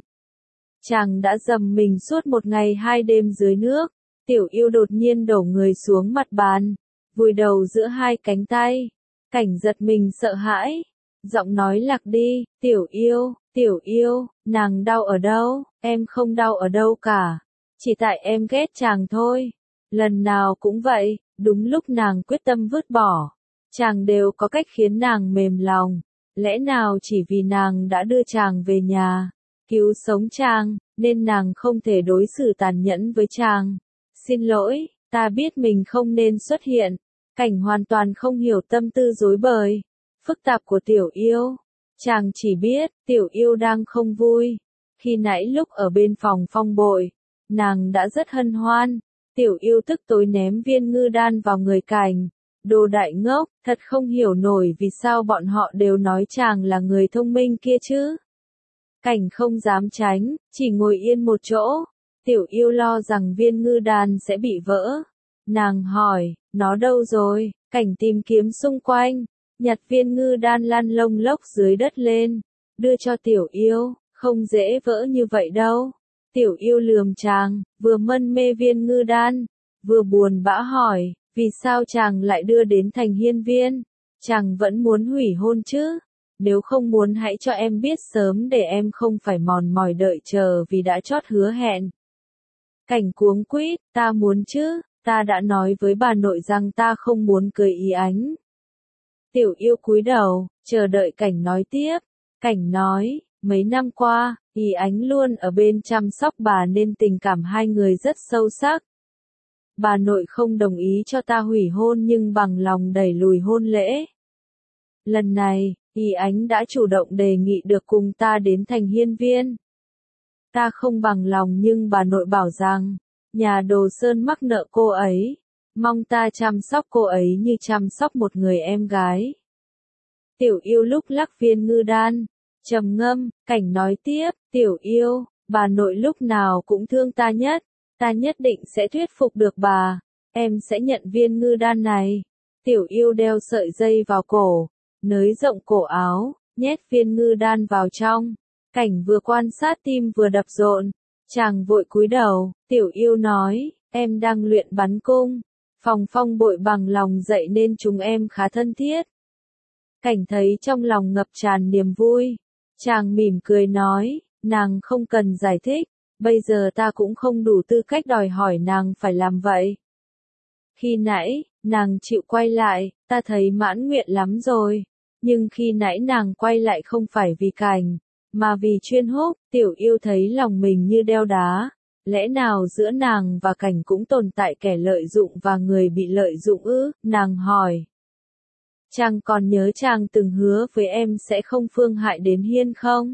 chàng đã dầm mình suốt một ngày hai đêm dưới nước. Tiểu Yêu đột nhiên đổ người xuống mặt bàn, vùi đầu giữa hai cánh tay. Cảnh giật mình sợ hãi, giọng nói lạc đi, Tiểu Yêu, Tiểu Yêu, nàng đau ở đâu? Em không đau ở đâu cả, chỉ tại em ghét chàng thôi. Lần nào cũng vậy, đúng lúc nàng quyết tâm vứt bỏ, chàng đều có cách khiến nàng mềm lòng. Lẽ nào chỉ vì nàng đã đưa chàng về nhà, cứu sống chàng, nên nàng không thể đối xử tàn nhẫn với chàng? Xin lỗi, ta biết mình không nên xuất hiện. Cảnh hoàn toàn không hiểu tâm tư rối bời, phức tạp của Tiểu Yêu. Chàng chỉ biết, Tiểu Yêu đang không vui. Khi nãy lúc ở bên phòng Phong Bội, nàng đã rất hân hoan. Tiểu Yêu tức tối ném viên ngư đan vào người Cảnh. Đồ đại ngốc, thật không hiểu nổi vì sao bọn họ đều nói chàng là người thông minh kia chứ. Cảnh không dám tránh, chỉ ngồi yên một chỗ. Tiểu Yêu lo rằng viên ngư đan sẽ bị vỡ. Nàng hỏi, nó đâu rồi? Cảnh tìm kiếm xung quanh, nhặt viên ngư đan lăn lông lốc dưới đất lên, đưa cho Tiểu Yêu, không dễ vỡ như vậy đâu. Tiểu Yêu lườm chàng, vừa mân mê viên ngư đan, vừa buồn bã hỏi, vì sao chàng lại đưa đến Thành Hiên Viên? Chàng vẫn muốn hủy hôn chứ? Nếu không muốn hãy cho em biết sớm để em không phải mòn mỏi đợi chờ vì đã chót hứa hẹn. Cảnh cuống quýt, ta muốn chứ, ta đã nói với bà nội rằng ta không muốn cưới Ý Ánh. Tiểu Yêu cúi đầu, chờ đợi Cảnh nói tiếp. Cảnh nói, mấy năm qua, Ý Ánh luôn ở bên chăm sóc bà nên tình cảm hai người rất sâu sắc. Bà nội không đồng ý cho ta hủy hôn nhưng bằng lòng đẩy lùi hôn lễ. Lần này, Ý Ánh đã chủ động đề nghị được cùng ta đến Thành Hiên Viên. Ta không bằng lòng nhưng bà nội bảo rằng, nhà đồ sơn mắc nợ cô ấy, mong ta chăm sóc cô ấy như chăm sóc một người em gái. Tiểu Yêu lúc lắc viên ngư đan, trầm ngâm. Cảnh nói tiếp, Tiểu Yêu, bà nội lúc nào cũng thương ta nhất, ta nhất định sẽ thuyết phục được bà, em sẽ nhận viên ngư đan này. Tiểu Yêu đeo sợi dây vào cổ, nới rộng cổ áo, nhét viên ngư đan vào trong. Cảnh vừa quan sát tim vừa đập rộn, chàng vội cúi đầu, Tiểu Yêu nói, em đang luyện bắn cung. Phòng Phong bội bằng lòng dậy nên chúng em khá thân thiết. Cảnh thấy trong lòng ngập tràn niềm vui, chàng mỉm cười nói, nàng không cần giải thích, bây giờ ta cũng không đủ tư cách đòi hỏi nàng phải làm vậy. Khi nãy, nàng chịu quay lại, ta thấy mãn nguyện lắm rồi, nhưng khi nãy nàng quay lại không phải vì Cảnh, mà vì Chuyên Húc. Tiểu Yêu thấy lòng mình như đeo đá, lẽ nào giữa nàng và Cảnh cũng tồn tại kẻ lợi dụng và người bị lợi dụng ư? Nàng hỏi. Chàng còn nhớ chàng từng hứa với em sẽ không phương hại đến Hiên không?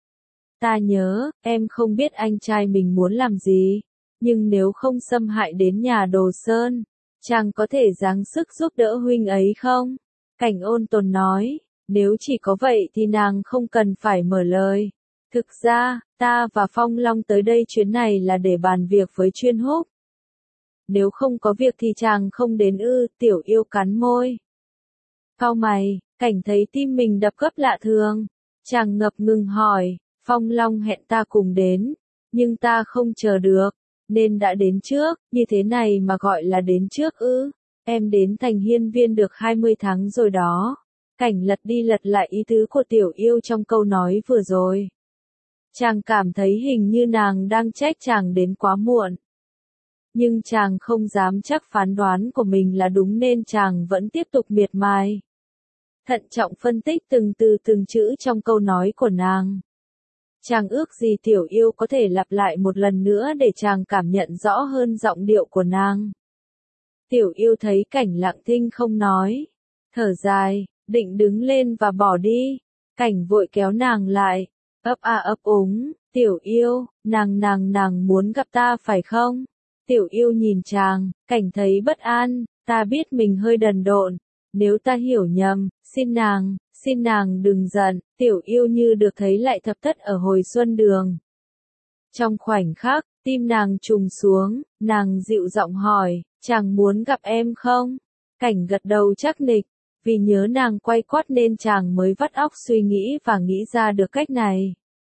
Ta nhớ, em không biết anh trai mình muốn làm gì, nhưng nếu không xâm hại đến nhà Đồ Sơn, chàng có thể giáng sức giúp đỡ huynh ấy không? Cảnh ôn tồn nói, nếu chỉ có vậy thì nàng không cần phải mở lời. Thực ra, ta và Phong Long tới đây chuyến này là để bàn việc với Chuyên Húc. Nếu không có việc thì chàng không đến ư? Tiểu Yêu cắn môi. Cau mày, Cảnh thấy tim mình đập gấp lạ thường. Chàng ngập ngừng hỏi, Phong Long hẹn ta cùng đến, nhưng ta không chờ được, nên đã đến trước. Như thế này mà gọi là đến trước ư? Em đến thành Hiên Viên được hai mươi tháng rồi đó. Cảnh lật đi lật lại ý tứ của Tiểu Yêu trong câu nói vừa rồi. Chàng cảm thấy hình như nàng đang trách chàng đến quá muộn. Nhưng chàng không dám chắc phán đoán của mình là đúng nên chàng vẫn tiếp tục miệt mài. Thận trọng phân tích từng từ từng chữ trong câu nói của nàng. Chàng ước gì Tiểu Yêu có thể lặp lại một lần nữa để chàng cảm nhận rõ hơn giọng điệu của nàng. Tiểu Yêu thấy Cảnh lặng thinh không nói, thở dài, định đứng lên và bỏ đi. Cảnh vội kéo nàng lại, ấp a ấp úng, Tiểu Yêu, nàng nàng nàng muốn gặp ta phải không? Tiểu Yêu nhìn chàng, Cảnh thấy bất an, ta biết mình hơi đần độn, nếu ta hiểu nhầm, xin nàng, xin nàng đừng giận. Tiểu Yêu như được thấy lại thập thất ở hồi xuân đường. Trong khoảnh khắc, tim nàng trùng xuống, nàng dịu giọng hỏi, chàng muốn gặp em không? Cảnh gật đầu chắc nịch, vì nhớ nàng quay quắt nên chàng mới vắt óc suy nghĩ và nghĩ ra được cách này.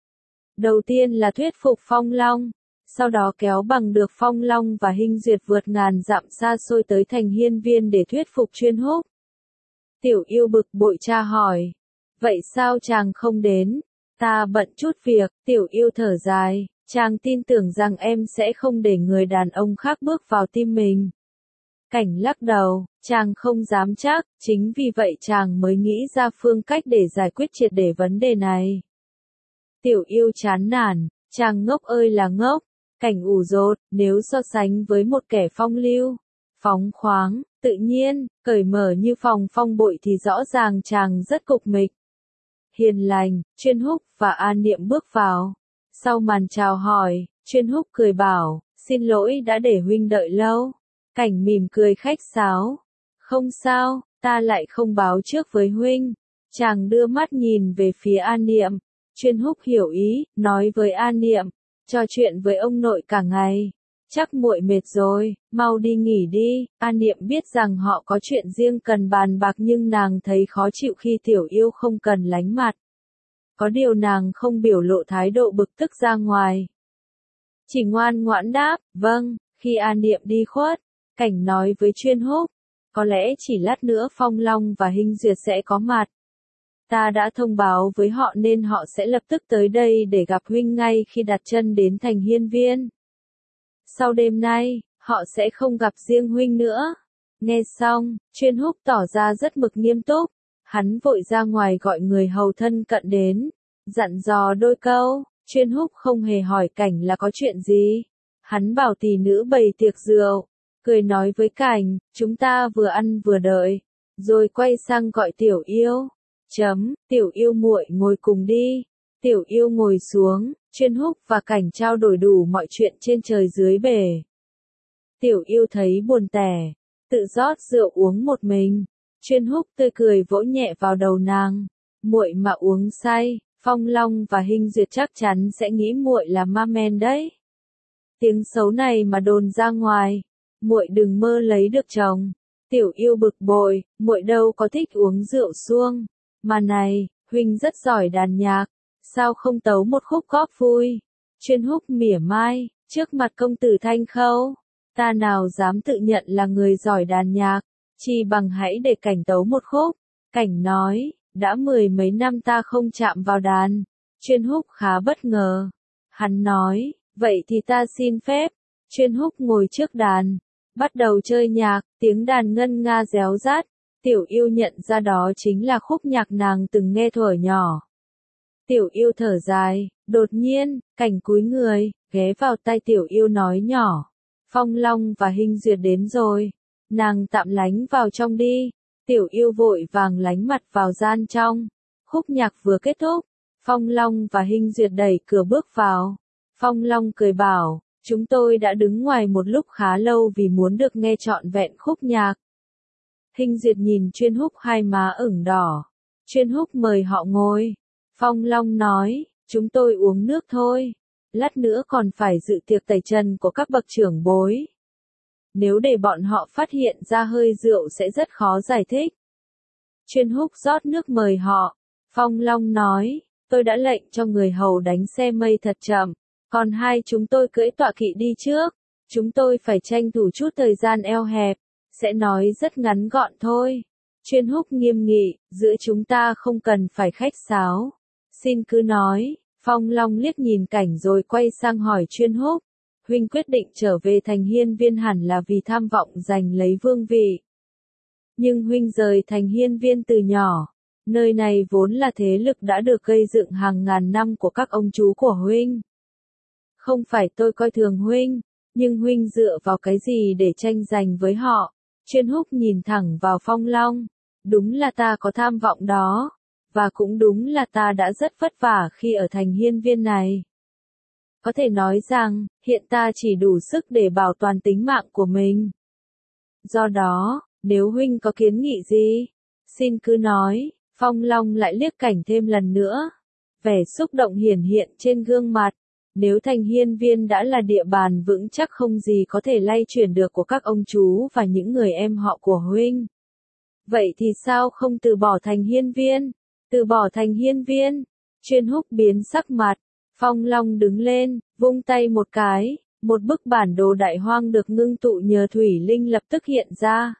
Đầu tiên là thuyết phục Phong Long, sau đó kéo bằng được Phong Long và Hinh Duyệt vượt ngàn dặm xa xôi tới thành Hiên Viên để thuyết phục Chuyên Húc. Tiểu Yêu bực bội tra hỏi, vậy sao chàng không đến? Ta bận chút việc. Tiểu Yêu thở dài, chàng tin tưởng rằng em sẽ không để người đàn ông khác bước vào tim mình. Cảnh lắc đầu, chàng không dám chắc, chính vì vậy chàng mới nghĩ ra phương cách để giải quyết triệt để vấn đề này. Tiểu Yêu chán nản, chàng ngốc ơi là ngốc. Cảnh ủ rột, nếu so sánh với một kẻ phong lưu, phóng khoáng, tự nhiên, cởi mở như Phòng Phong bội thì rõ ràng chàng rất cục mịch. Hiền lành, Chuyên Húc và An Niệm bước vào. Sau màn chào hỏi, Chuyên Húc cười bảo, xin lỗi đã để huynh đợi lâu. Cảnh mỉm cười khách sáo. Không sao, ta lại không báo trước với huynh. Chàng đưa mắt nhìn về phía An Niệm. Chuyên Húc hiểu ý, nói với An Niệm, trò chuyện với ông nội cả ngày. Chắc muội mệt rồi, mau đi nghỉ đi. An Niệm biết rằng họ có chuyện riêng cần bàn bạc nhưng nàng thấy khó chịu khi Tiểu Yêu không cần lánh mặt. Có điều nàng không biểu lộ thái độ bực tức ra ngoài. Chỉ ngoan ngoãn đáp, vâng. Khi An Niệm đi khuất, Cảnh nói với Chuyên Húc, có lẽ chỉ lát nữa Phong Long và Hinh Duyệt sẽ có mặt. Ta đã thông báo với họ nên họ sẽ lập tức tới đây để gặp huynh ngay khi đặt chân đến thành Hiên Viên. Sau đêm nay, họ sẽ không gặp riêng huynh nữa. Nghe xong, Chuyên Húc tỏ ra rất mực nghiêm túc. Hắn vội ra ngoài gọi người hầu thân cận đến, dặn dò đôi câu. Chuyên Húc không hề hỏi Cảnh là có chuyện gì. Hắn bảo tỷ nữ bày tiệc rượu, cười nói với Cảnh, chúng ta vừa ăn vừa đợi, rồi quay sang gọi Tiểu Yêu. Chấm, Tiểu Yêu muội ngồi cùng đi. Tiểu Yêu ngồi xuống, Chuyên Húc và Cảnh trao đổi đủ mọi chuyện trên trời dưới bể. Tiểu Yêu thấy buồn tẻ, tự rót rượu uống một mình. Chuyên Húc tươi cười vỗ nhẹ vào đầu nàng, muội mà uống say, Phong Long và Hinh Duyệt chắc chắn sẽ nghĩ muội là ma men đấy. Tiếng xấu này mà đồn ra ngoài, muội đừng mơ lấy được chồng. Tiểu Yêu bực bội, muội đâu có thích uống rượu suông, Mà này, huynh rất giỏi đàn nhạc, sao không tấu một khúc góp vui? Chuyên Húc mỉa mai, trước mặt công tử Thanh Khâu, ta nào dám tự nhận là người giỏi đàn nhạc, chi bằng hãy để Cảnh tấu một khúc. Cảnh nói, đã mười mấy năm ta không chạm vào đàn. Chuyên Húc khá bất ngờ. Hắn nói, vậy thì ta xin phép. Chuyên Húc ngồi trước đàn, bắt đầu chơi nhạc, tiếng đàn ngân nga réo rát. Tiểu Yêu nhận ra đó chính là khúc nhạc nàng từng nghe thuở nhỏ. Tiểu Yêu thở dài, đột nhiên, Cảnh cúi người, ghé vào tai Tiểu Yêu nói nhỏ. Phong Long và Hinh Duyệt đến rồi, nàng tạm lánh vào trong đi. Tiểu Yêu vội vàng lánh mặt vào gian trong. Khúc nhạc vừa kết thúc, Phong Long và Hinh Duyệt đẩy cửa bước vào. Phong Long cười bảo, chúng tôi đã đứng ngoài một lúc khá lâu vì muốn được nghe trọn vẹn khúc nhạc. Hinh Duyệt nhìn Chuyên Húc hai má ửng đỏ. Chuyên Húc mời họ ngồi. Phong Long nói, chúng tôi uống nước thôi. Lát nữa còn phải dự tiệc tẩy trần của các bậc trưởng bối. Nếu để bọn họ phát hiện ra hơi rượu sẽ rất khó giải thích. Chuyên Húc rót nước mời họ. Phong Long nói, tôi đã lệnh cho người hầu đánh xe mây thật chậm. Còn hai chúng tôi cưỡi tọa kỵ đi trước. Chúng tôi phải tranh thủ chút thời gian eo hẹp. Sẽ nói rất ngắn gọn thôi. Chuyên Húc nghiêm nghị, giữa chúng ta không cần phải khách sáo. Xin cứ nói. Phong Long liếc nhìn Cảnh rồi quay sang hỏi Chuyên Húc. Huynh quyết định trở về thành Hiên Viên hẳn là vì tham vọng giành lấy vương vị. Nhưng huynh rời thành Hiên Viên từ nhỏ. Nơi này vốn là thế lực đã được gây dựng hàng ngàn năm của các ông chú của huynh. Không phải tôi coi thường huynh, nhưng huynh dựa vào cái gì để tranh giành với họ? Chuyên Húc nhìn thẳng vào Phong Long. Đúng là ta có tham vọng đó. Và cũng đúng là ta đã rất vất vả khi ở thành Hiên Viên này. Có thể nói rằng, hiện ta chỉ đủ sức để bảo toàn tính mạng của mình. Do đó, nếu huynh có kiến nghị gì, xin cứ nói. Phong Long lại liếc Cảnh thêm lần nữa. Vẻ xúc động hiển hiện trên gương mặt. Nếu thành Hiên Viên đã là địa bàn vững chắc không gì có thể lay chuyển được của các ông chú và những người em họ của huynh. Vậy thì sao không từ bỏ thành Hiên Viên? Từ bỏ thành Hiên Viên? Chuyên Húc biến sắc mặt. Phong Long đứng lên, vung tay một cái, một bức bản đồ đại hoang được ngưng tụ nhờ thủy linh lập tức hiện ra.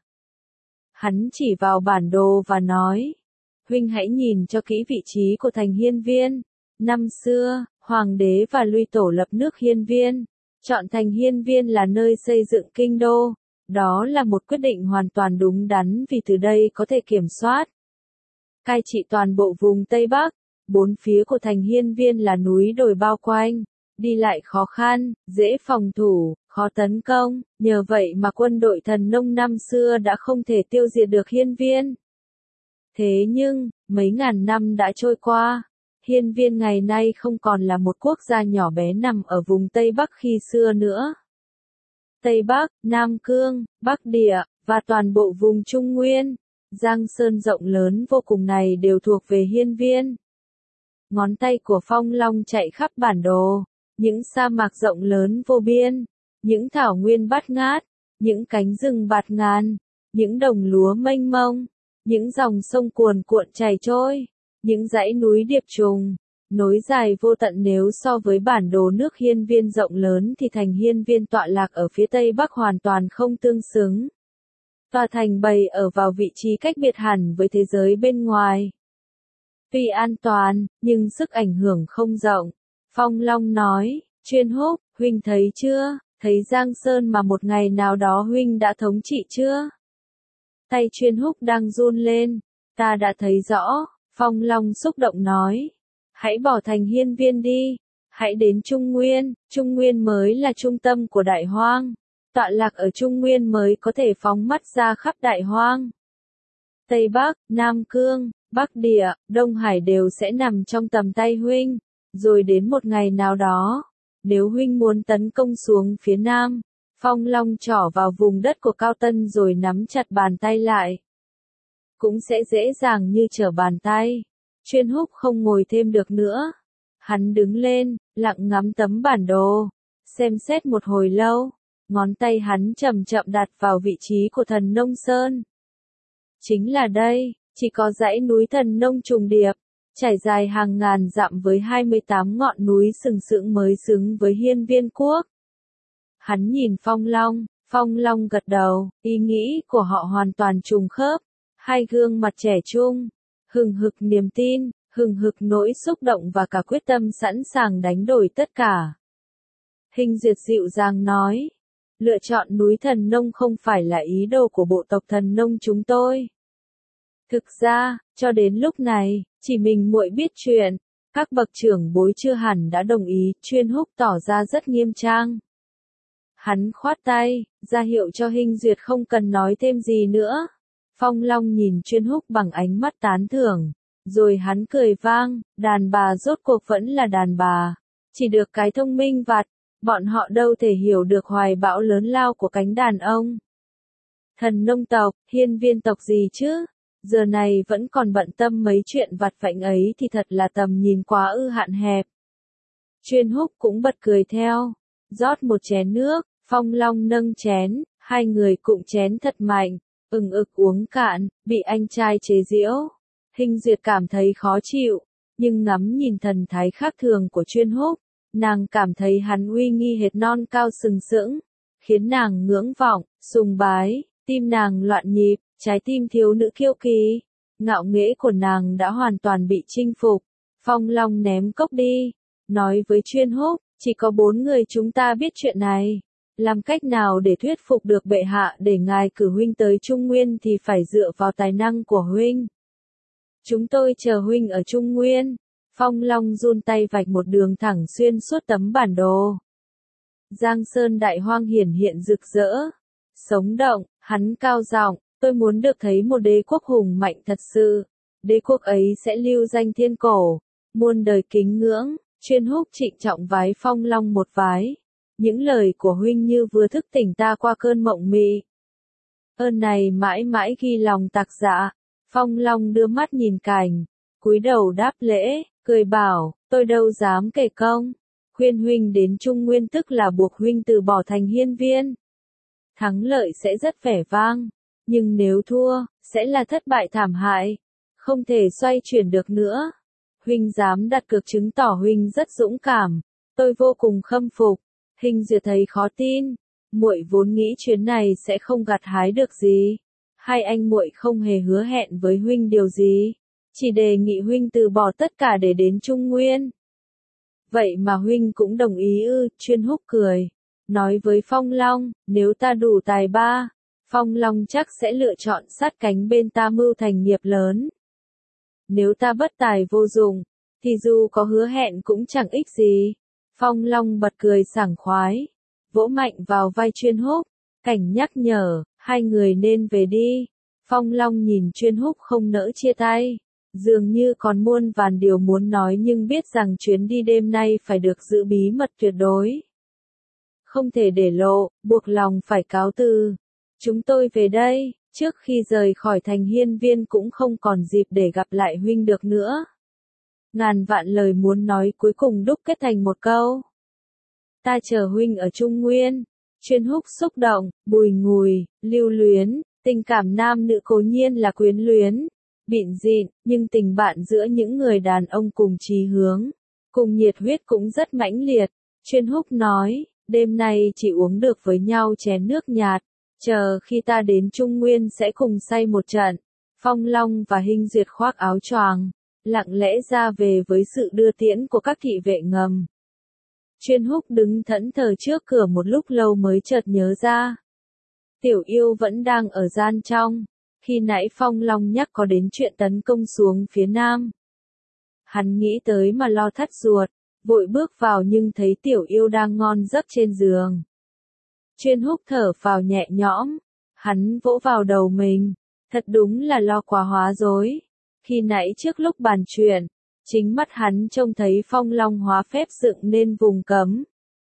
Hắn chỉ vào bản đồ và nói, huynh hãy nhìn cho kỹ vị trí của thành Hiên Viên. Năm xưa, Hoàng đế và Luy Tổ lập nước Hiên Viên, chọn thành Hiên Viên là nơi xây dựng kinh đô. Đó là một quyết định hoàn toàn đúng đắn vì từ đây có thể kiểm soát, cai trị toàn bộ vùng Tây Bắc. Bốn phía của thành Hiên Viên là núi đồi bao quanh, đi lại khó khăn, dễ phòng thủ, khó tấn công, nhờ vậy mà quân đội thần nông năm xưa đã không thể tiêu diệt được Hiên Viên. Thế nhưng, mấy ngàn năm đã trôi qua, Hiên Viên ngày nay không còn là một quốc gia nhỏ bé nằm ở vùng Tây Bắc khi xưa nữa. Tây Bắc, Nam Cương, Bắc Địa, và toàn bộ vùng Trung Nguyên, Giang Sơn rộng lớn vô cùng này đều thuộc về Hiên Viên. Ngón tay của Phong Long chạy khắp bản đồ, những sa mạc rộng lớn vô biên, những thảo nguyên bát ngát, những cánh rừng bạt ngàn, những đồng lúa mênh mông, những dòng sông cuồn cuộn chảy trôi, những dãy núi điệp trùng, nối dài vô tận. Nếu so với bản đồ nước Hiên Viên rộng lớn thì thành Hiên Viên tọa lạc ở phía Tây Bắc hoàn toàn không tương xứng. Tòa thành bày ở vào vị trí cách biệt hẳn với thế giới bên ngoài. Tuy an toàn, nhưng sức ảnh hưởng không rộng. Phong Long nói, Chuyên Húc, huynh thấy chưa, thấy Giang Sơn mà một ngày nào đó huynh đã thống trị chưa? Tay Chuyên Húc đang run lên, ta đã thấy rõ. Phong Long xúc động nói, hãy bỏ thành Hiên Viên đi, hãy đến Trung Nguyên, Trung Nguyên mới là trung tâm của Đại Hoang. Tọa lạc ở Trung Nguyên mới có thể phóng mắt ra khắp Đại Hoang. Tây Bắc, Nam Cương, Bắc Địa, Đông Hải đều sẽ nằm trong tầm tay huynh. Rồi đến một ngày nào đó, nếu huynh muốn tấn công xuống phía Nam, Phong Long trỏ vào vùng đất của Cao Tân rồi nắm chặt bàn tay lại, cũng sẽ dễ dàng như trở bàn tay. Chuyên Húc không ngồi thêm được nữa. Hắn đứng lên, lặng ngắm tấm bản đồ, xem xét một hồi lâu, ngón tay hắn chậm chậm đặt vào vị trí của thần Nông Sơn. Chính là đây, Chỉ có dãy núi Thần Nông trùng điệp, trải dài hàng ngàn dặm với hai mươi tám ngọn núi sừng sững mới xứng với Hiên Viên quốc. Hắn nhìn Phong Long, Phong Long gật đầu, ý nghĩ của họ hoàn toàn trùng khớp, hai gương mặt trẻ trung, hừng hực niềm tin, hừng hực nỗi xúc động và cả quyết tâm sẵn sàng đánh đổi tất cả. Hình Duyệt dịu dàng nói, lựa chọn núi Thần Nông không phải là ý đồ của bộ tộc Thần Nông chúng tôi. Thực ra, cho đến lúc này, chỉ mình muội biết chuyện, các bậc trưởng bối chưa hẳn đã đồng ý, Chuyên Húc tỏ ra rất nghiêm trang. Hắn khoát tay, ra hiệu cho Hình Duyệt không cần nói thêm gì nữa. Phong Long nhìn Chuyên Húc bằng ánh mắt tán thưởng, rồi hắn cười vang, đàn bà rốt cuộc vẫn là đàn bà, chỉ được cái thông minh vặt, bọn họ đâu thể hiểu được hoài bão lớn lao của cánh đàn ông. Thần Nông tộc, Hiên Viên tộc gì chứ? Giờ này vẫn còn bận tâm mấy chuyện vặt vãnh ấy thì thật là tầm nhìn quá ư hạn hẹp. Chuyên Húc cũng bật cười theo, rót một chén nước, Phong Long nâng chén, hai người cụng chén thật mạnh, ừng ực uống cạn, bị anh trai chế giễu. Hình Duyệt cảm thấy khó chịu, nhưng ngắm nhìn thần thái khác thường của Chuyên Húc, nàng cảm thấy hắn uy nghi hệt non cao sừng sững, khiến nàng ngưỡng vọng, sùng bái, tim nàng loạn nhịp, trái tim thiếu nữ kiêu kỳ, ngạo nghễ của nàng đã hoàn toàn bị chinh phục. Phong Long ném cốc đi, nói với Chuyên Húc, chỉ có bốn người chúng ta biết chuyện này. Làm cách nào để thuyết phục được bệ hạ để ngài cử huynh tới Trung Nguyên thì phải dựa vào tài năng của huynh. Chúng tôi chờ huynh ở Trung Nguyên. Phong Long run tay vạch một đường thẳng xuyên suốt tấm bản đồ. Giang Sơn Đại Hoang hiển hiện rực rỡ, sống động, hắn cao giọng, tôi muốn được thấy một đế quốc hùng mạnh thật sự. Đế quốc ấy sẽ lưu danh thiên cổ, muôn đời kính ngưỡng. Chuyên Húc trịnh trọng vái Phong Long một vái. Những lời của huynh như vừa thức tỉnh ta qua cơn mộng mị. Ơn này mãi mãi ghi lòng tạc dạ. Phong Long đưa mắt nhìn Cảnh, cúi đầu đáp lễ, cười bảo, tôi đâu dám kể công. Khuyên huynh đến Trung Nguyên tức là buộc huynh từ bỏ thành Hiên Viên. Thắng lợi sẽ rất vẻ vang, nhưng nếu thua, sẽ là thất bại thảm hại, không thể xoay chuyển được nữa. Huynh dám đặt cược chứng tỏ huynh rất dũng cảm, tôi vô cùng khâm phục. Hình Duyệt thấy khó tin, muội vốn nghĩ chuyến này sẽ không gặt hái được gì. Hai anh muội không hề hứa hẹn với huynh điều gì, chỉ đề nghị huynh từ bỏ tất cả để đến Trung Nguyên. Vậy mà huynh cũng đồng ý ư? Chuyên Húc cười, nói với Phong Long, nếu ta đủ tài ba, Phong Long chắc sẽ lựa chọn sát cánh bên ta mưu thành nghiệp lớn. Nếu ta bất tài vô dụng, thì dù có hứa hẹn cũng chẳng ích gì. Phong Long bật cười sảng khoái, vỗ mạnh vào vai Chuyên Húc, Cảnh nhắc nhở, hai người nên về đi. Phong Long nhìn Chuyên Húc không nỡ chia tay, dường như còn muôn vàn điều muốn nói nhưng biết rằng chuyến đi đêm nay phải được giữ bí mật tuyệt đối. Không thể để lộ, buộc lòng phải cáo từ. Chúng tôi về đây, trước khi rời khỏi thành Hiên Viên cũng không còn dịp để gặp lại huynh được nữa. Ngàn vạn lời muốn nói cuối cùng đúc kết thành một câu. Ta chờ huynh ở Trung Nguyên. Chuyên Húc xúc động, bùi ngùi, lưu luyến, tình cảm nam nữ cố nhiên là quyến luyến, bịn dịn, nhưng tình bạn giữa những người đàn ông cùng chí hướng, cùng nhiệt huyết cũng rất mãnh liệt. Chuyên Húc nói, đêm nay chỉ uống được với nhau chén nước nhạt, chờ khi ta đến Trung Nguyên sẽ cùng say một trận. Phong Long và Hình Duyệt khoác áo choàng, lặng lẽ ra về với sự đưa tiễn của các thị vệ ngầm. Chuyên Húc đứng thẫn thờ trước cửa một lúc lâu mới chợt nhớ ra. Tiểu Yêu vẫn đang ở gian trong, khi nãy Phong Long nhắc có đến chuyện tấn công xuống phía nam. Hắn nghĩ tới mà lo thắt ruột, vội bước vào nhưng thấy Tiểu Yêu đang ngon giấc trên giường. Chuyên Húc thở phào nhẹ nhõm, hắn vỗ vào đầu mình, thật đúng là lo quá hóa rối. Khi nãy trước lúc bàn chuyện, chính mắt hắn trông thấy Phong Long hóa phép dựng nên vùng cấm.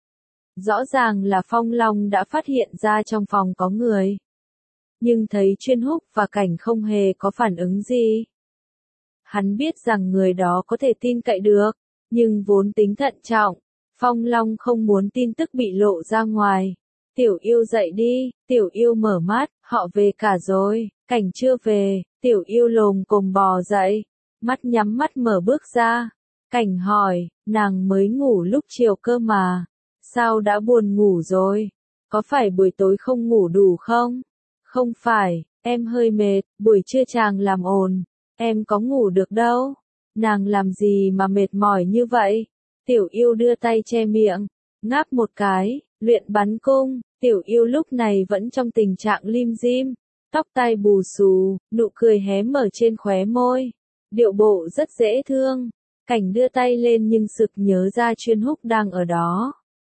Rõ ràng là Phong Long đã phát hiện ra trong phòng có người. Nhưng thấy Chuyên Húc và Cảnh không hề có phản ứng gì. Hắn biết rằng người đó có thể tin cậy được, nhưng vốn tính thận trọng, Phong Long không muốn tin tức bị lộ ra ngoài. Tiểu Yêu dậy đi, Tiểu Yêu mở mắt, họ về cả rồi. Cảnh chưa về, Tiểu Yêu lồm cồm bò dậy, mắt nhắm mắt mở bước ra. Cảnh hỏi, nàng mới ngủ lúc chiều cơ mà, sao đã buồn ngủ rồi? Có phải buổi tối không ngủ đủ không? Không phải, em hơi mệt, buổi trưa chàng làm ồn, em có ngủ được đâu. Nàng làm gì mà mệt mỏi như vậy? Tiểu Yêu đưa tay che miệng, ngáp một cái, luyện bắn cung. Tiểu Yêu lúc này vẫn trong tình trạng lim dim, tóc tai bù xù, nụ cười hé mở trên khóe môi, điệu bộ rất dễ thương. Cảnh đưa tay lên nhưng sực nhớ ra Chuyên Húc đang ở đó.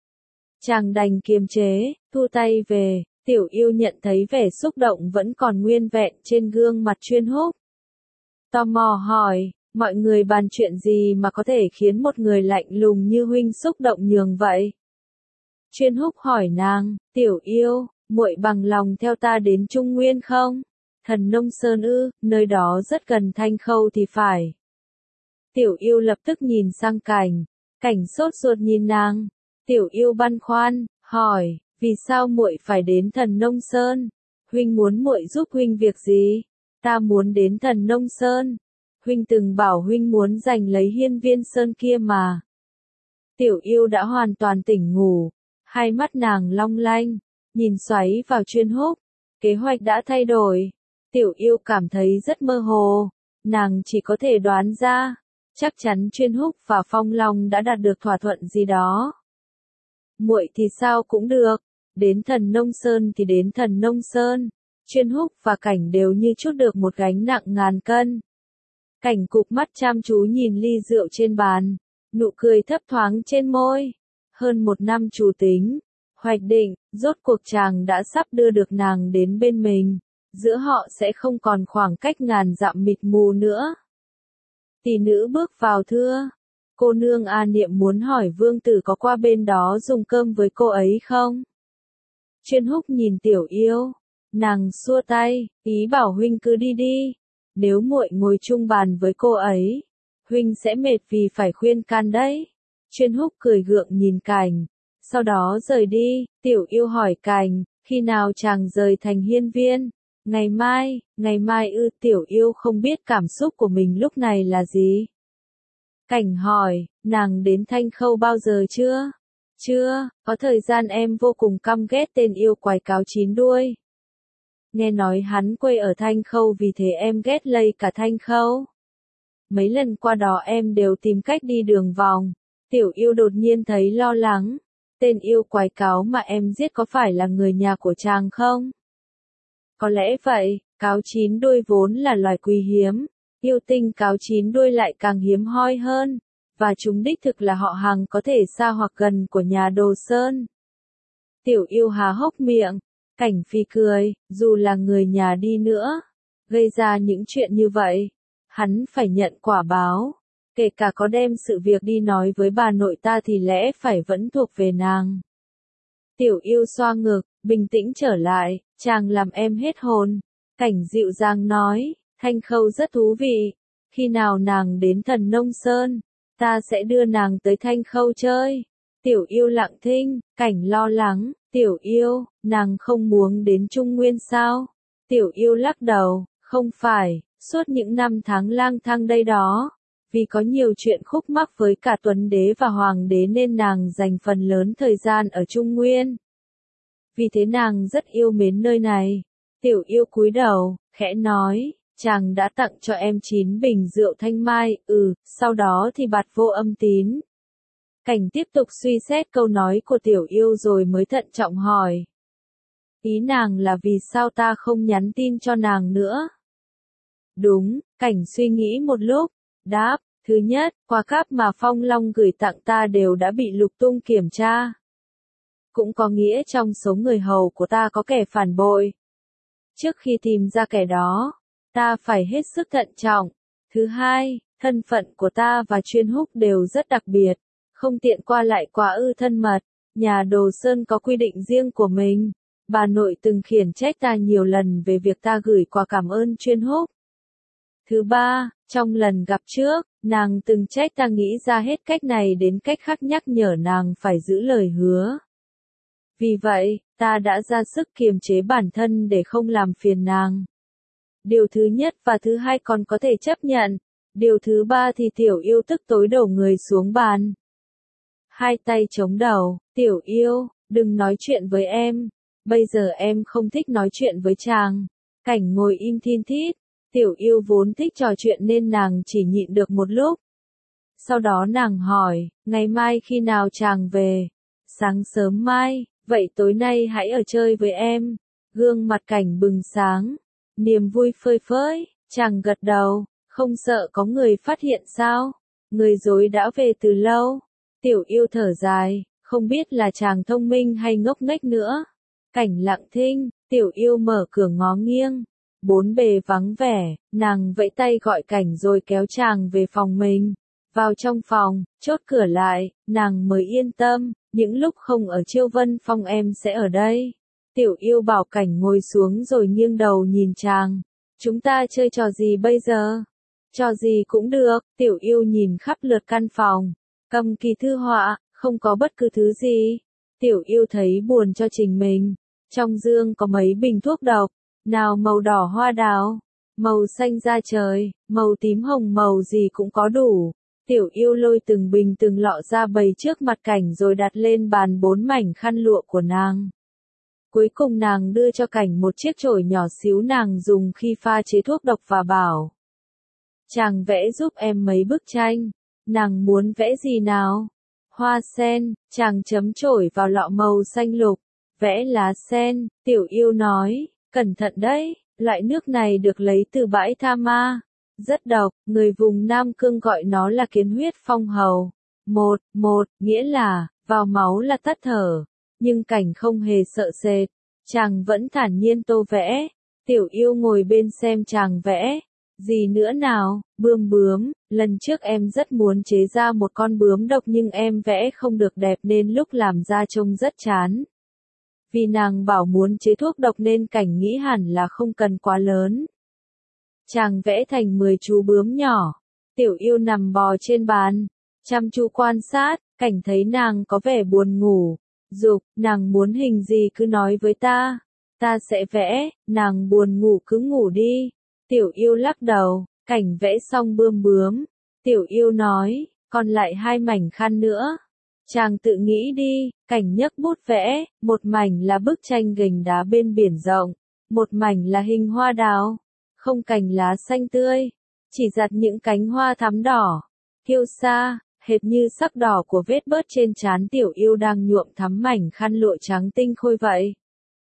Chàng đành kiềm chế, thu tay về. Tiểu Yêu nhận thấy vẻ xúc động vẫn còn nguyên vẹn trên gương mặt Chuyên Húc. Tò mò hỏi, mọi người bàn chuyện gì mà có thể khiến một người lạnh lùng như huynh xúc động nhường vậy? Chuyên Húc hỏi nàng, Tiểu Yêu, muội bằng lòng theo ta đến Trung Nguyên không? Thần Nông Sơn ư, nơi đó rất gần Thanh Khâu thì phải. Tiểu Yêu lập tức nhìn sang Cảnh, Cảnh sốt ruột nhìn nàng. Tiểu Yêu băn khoăn, hỏi, vì sao muội phải đến Thần Nông Sơn? Huynh muốn muội giúp huynh việc gì? Ta muốn đến Thần Nông Sơn. Huynh từng bảo huynh muốn giành lấy Hiên Viên Sơn kia mà. Tiểu Yêu đã hoàn toàn tỉnh ngủ, hai mắt nàng long lanh, nhìn xoáy vào Chuyên Húc. Kế hoạch đã thay đổi. Tiểu Yêu cảm thấy rất mơ hồ, nàng chỉ có thể đoán ra, chắc chắn Chuyên Húc và Phong Long đã đạt được thỏa thuận gì đó. Muội thì sao cũng được, đến Thần Nông Sơn thì đến Thần Nông Sơn. Chuyên Húc và Cảnh đều như trút được một gánh nặng ngàn cân. Cảnh cụp mắt chăm chú nhìn ly rượu trên bàn, nụ cười thấp thoáng trên môi. Hơn một năm chủ tính, hoạch định, rốt cuộc chàng đã sắp đưa được nàng đến bên mình. Giữa họ sẽ không còn khoảng cách ngàn dặm mịt mù nữa. Tỷ nữ bước vào thưa, cô nương A Niệm muốn hỏi vương tử có qua bên đó dùng cơm với cô ấy không? Chuyên Húc nhìn Tiểu Yêu, nàng xua tay, ý bảo huynh cứ đi đi. Nếu muội ngồi chung bàn với cô ấy, huynh sẽ mệt vì phải khuyên can đấy. Chuyên Húc cười gượng nhìn Cảnh, sau đó rời đi. Tiểu Yêu hỏi Cảnh, khi nào chàng rời thành Hiên Viên? Ngày mai, ngày mai ư? Tiểu Yêu không biết cảm xúc của mình lúc này là gì. Cảnh hỏi, nàng đến Thanh Khâu bao giờ chưa? Chưa, có thời gian em vô cùng căm ghét tên yêu quái cáo chín đuôi. Nghe nói hắn quê ở Thanh Khâu vì thế em ghét lây cả Thanh Khâu. Mấy lần qua đó em đều tìm cách đi đường vòng. Tiểu Yêu đột nhiên thấy lo lắng. Tên yêu quái cáo mà em giết có phải là người nhà của chàng không? Có lẽ vậy, cáo chín đuôi vốn là loài quý hiếm. Yêu tinh cáo chín đuôi lại càng hiếm hoi hơn. Và chúng đích thực là họ hàng có thể xa hoặc gần của nhà Đồ Sơn. Tiểu Yêu há hốc miệng. Cảnh Phi cười, dù là người nhà đi nữa, gây ra những chuyện như vậy, hắn phải nhận quả báo. Kể cả có đem sự việc đi nói với bà nội ta thì lẽ phải vẫn thuộc về nàng. Tiểu Yêu xoa ngực, bình tĩnh trở lại, chàng làm em hết hồn. Cảnh dịu dàng nói, Thanh Khâu rất thú vị. Khi nào nàng đến Thần Nông Sơn, ta sẽ đưa nàng tới Thanh Khâu chơi. Tiểu Yêu lặng thinh, Cảnh lo lắng, Tiểu Yêu, nàng không muốn đến Trung Nguyên sao? Tiểu Yêu lắc đầu, không phải, suốt những năm tháng lang thang đây đó, vì có nhiều chuyện khúc mắc với cả Tuấn Đế và Hoàng Đế nên nàng dành phần lớn thời gian ở Trung Nguyên. Vì thế nàng rất yêu mến nơi này. Tiểu Yêu cúi đầu, khẽ nói, chàng đã tặng cho em chín bình rượu Thanh Mai, ừ, sau đó thì bạt vô âm tín. Cảnh tiếp tục suy xét câu nói của Tiểu Yêu rồi mới thận trọng hỏi. Ý nàng là vì sao ta không nhắn tin cho nàng nữa? Đúng, Cảnh suy nghĩ một lúc, đáp, thứ nhất, quà cáp mà Phong Long gửi tặng ta đều đã bị lục tung kiểm tra. Cũng có nghĩa trong số người hầu của ta có kẻ phản bội. Trước khi tìm ra kẻ đó, ta phải hết sức thận trọng. Thứ hai, thân phận của ta và Chuyên Húc đều rất đặc biệt, không tiện qua lại quá ư thân mật. Nhà Đồ Sơn có quy định riêng của mình. Bà nội từng khiển trách ta nhiều lần về việc ta gửi quà cảm ơn Chuyên Húc. Thứ ba, trong lần gặp trước, nàng từng trách ta nghĩ ra hết cách này đến cách khác nhắc nhở nàng phải giữ lời hứa. Vì vậy, ta đã ra sức kiềm chế bản thân để không làm phiền nàng. Điều thứ nhất và thứ hai còn có thể chấp nhận. Điều thứ ba thì tiểu yêu tức tối đổ người xuống bàn. Hai tay chống đầu, tiểu yêu, đừng nói chuyện với em. Bây giờ em không thích nói chuyện với chàng. Cảnh ngồi im thin thít. Tiểu yêu vốn thích trò chuyện nên nàng chỉ nhịn được một lúc. Sau đó nàng hỏi, ngày mai khi nào chàng về? Sáng sớm mai, vậy tối nay hãy ở chơi với em. Gương mặt Cảnh bừng sáng. Niềm vui phơi phới, chàng gật đầu, không sợ có người phát hiện sao? Người dối đã về từ lâu. Tiểu yêu thở dài, không biết là chàng thông minh hay ngốc nghếch nữa. Cảnh lặng thinh, tiểu yêu mở cửa ngó nghiêng. Bốn bề vắng vẻ, nàng vẫy tay gọi Cảnh rồi kéo chàng về phòng mình. Vào trong phòng, chốt cửa lại, nàng mới yên tâm, những lúc không ở Chiêu Vân Phong em sẽ ở đây. Tiểu yêu bảo Cảnh ngồi xuống rồi nghiêng đầu nhìn chàng. Chúng ta chơi trò gì bây giờ? Trò gì cũng được, tiểu yêu nhìn khắp lượt căn phòng. Cầm kỳ thư họa, không có bất cứ thứ gì. Tiểu yêu thấy buồn cho chính mình. Trong dương có mấy bình thuốc độc. Nào màu đỏ hoa đào, màu xanh da trời, màu tím hồng màu gì cũng có đủ. Tiểu yêu lôi từng bình từng lọ ra bày trước mặt Cảnh rồi đặt lên bàn bốn mảnh khăn lụa của nàng. Cuối cùng nàng đưa cho Cảnh một chiếc chổi nhỏ xíu nàng dùng khi pha chế thuốc độc và bảo. Chàng vẽ giúp em mấy bức tranh. Nàng muốn vẽ gì nào? Hoa sen, chàng chấm chổi vào lọ màu xanh lục. Vẽ lá sen, tiểu yêu nói, cẩn thận đấy, loại nước này được lấy từ bãi Tha Ma. Rất độc, người vùng Nam Cương gọi nó là kiến huyết phong hầu. Một, một, nghĩa là, vào máu là tắt thở. Nhưng Cảnh không hề sợ sệt. Chàng vẫn thản nhiên tô vẽ. Tiểu yêu ngồi bên xem chàng vẽ. Gì nữa nào, bươm bướm, lần trước em rất muốn chế ra một con bướm độc nhưng em vẽ không được đẹp nên lúc làm ra trông rất chán. Vì nàng bảo muốn chế thuốc độc nên Cảnh nghĩ hẳn là không cần quá lớn. Chàng vẽ thành mười chú bướm nhỏ. Tiểu yêu nằm bò trên bàn, chăm chú quan sát. Cảnh thấy nàng có vẻ buồn ngủ. Dục, nàng muốn hình gì cứ nói với ta. Ta sẽ vẽ, nàng buồn ngủ cứ ngủ đi. Tiểu yêu lắc đầu, Cảnh vẽ xong bươm bướm. Tiểu yêu nói, còn lại hai mảnh khăn nữa. Chàng tự nghĩ đi, Cảnh nhấc bút vẽ, một mảnh là bức tranh gành đá bên biển rộng, một mảnh là hình hoa đào, không cành lá xanh tươi, chỉ giặt những cánh hoa thắm đỏ, kiêu sa, hệt như sắc đỏ của vết bớt trên trán tiểu yêu đang nhuộm thắm mảnh khăn lụa trắng tinh khôi vậy.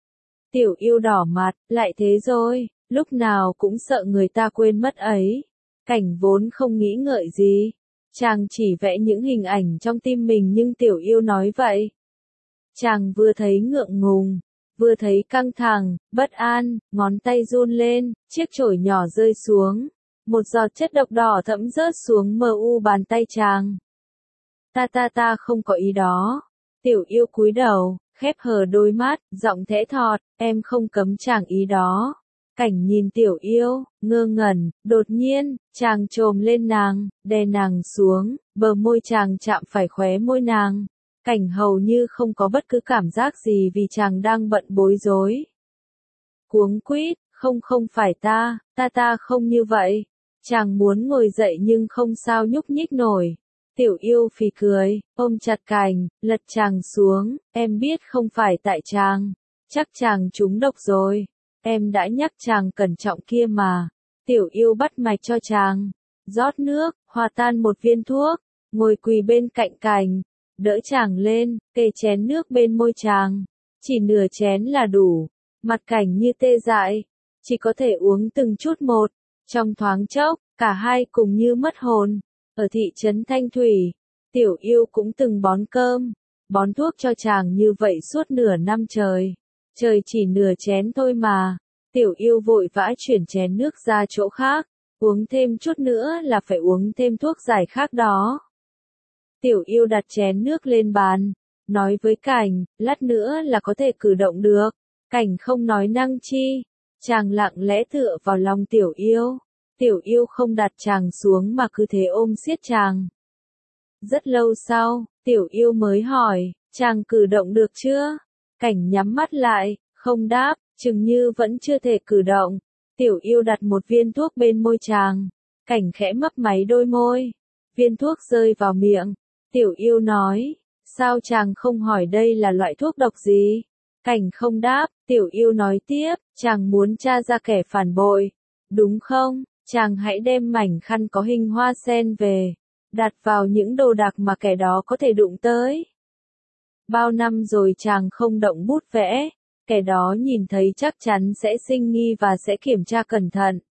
Tiểu yêu đỏ mặt, lại thế rồi, lúc nào cũng sợ người ta quên mất ấy. Cảnh vốn không nghĩ ngợi gì. Chàng chỉ vẽ những hình ảnh trong tim mình nhưng tiểu yêu nói vậy. Chàng vừa thấy ngượng ngùng, vừa thấy căng thẳng, bất an, ngón tay run lên, chiếc chổi nhỏ rơi xuống. Một giọt chất độc đỏ thẫm rớt xuống mờ u bàn tay chàng. Ta ta ta không có ý đó. Tiểu yêu cúi đầu, khép hờ đôi mắt, giọng thẽ thọt, em không cấm chàng ý đó. Cảnh nhìn tiểu yêu, ngơ ngẩn, đột nhiên, chàng chồm lên nàng, đè nàng xuống, bờ môi chàng chạm phải khóe môi nàng. Cảnh hầu như không có bất cứ cảm giác gì vì chàng đang bận bối rối. Cuống quýt, không không phải ta, ta ta không như vậy. Chàng muốn ngồi dậy nhưng không sao nhúc nhích nổi. Tiểu yêu phì cười, ôm chặt Cảnh, lật chàng xuống, em biết không phải tại chàng. Chắc chàng trúng độc rồi. Em đã nhắc chàng cẩn trọng kia mà. Tiểu yêu bắt mạch cho chàng. Rót nước, hòa tan một viên thuốc. Ngồi quỳ bên cạnh Cảnh. Đỡ chàng lên, kê chén nước bên môi chàng. Chỉ nửa chén là đủ. Mặt Cảnh như tê dại. Chỉ có thể uống từng chút một. Trong thoáng chốc, cả hai cùng như mất hồn. Ở thị trấn Thanh Thủy, tiểu yêu cũng từng bón cơm, bón thuốc cho chàng như vậy suốt nửa năm trời. Trời chỉ nửa chén thôi mà. Tiểu yêu vội vã chuyển chén nước ra chỗ khác. Uống thêm chút nữa là phải uống thêm thuốc giải khác đó. Tiểu yêu đặt chén nước lên bàn. Nói với Cảnh, lát nữa là có thể cử động được. Cảnh không nói năng chi. Chàng lặng lẽ tựa vào lòng tiểu yêu. Tiểu yêu không đặt chàng xuống mà cứ thế ôm siết chàng. Rất lâu sau, tiểu yêu mới hỏi, chàng cử động được chưa? Cảnh nhắm mắt lại, không đáp, chừng như vẫn chưa thể cử động. Tiểu Yêu đặt một viên thuốc bên môi chàng. Cảnh khẽ mấp máy đôi môi. Viên thuốc rơi vào miệng. Tiểu Yêu nói, sao chàng không hỏi đây là loại thuốc độc gì? Cảnh không đáp. Tiểu Yêu nói tiếp, chàng muốn tra ra kẻ phản bội, đúng không? Chàng hãy đem mảnh khăn có hình hoa sen về, đặt vào những đồ đạc mà kẻ đó có thể đụng tới. Bao năm rồi chàng không động bút vẽ, kẻ đó nhìn thấy chắc chắn sẽ sinh nghi và sẽ kiểm tra cẩn thận.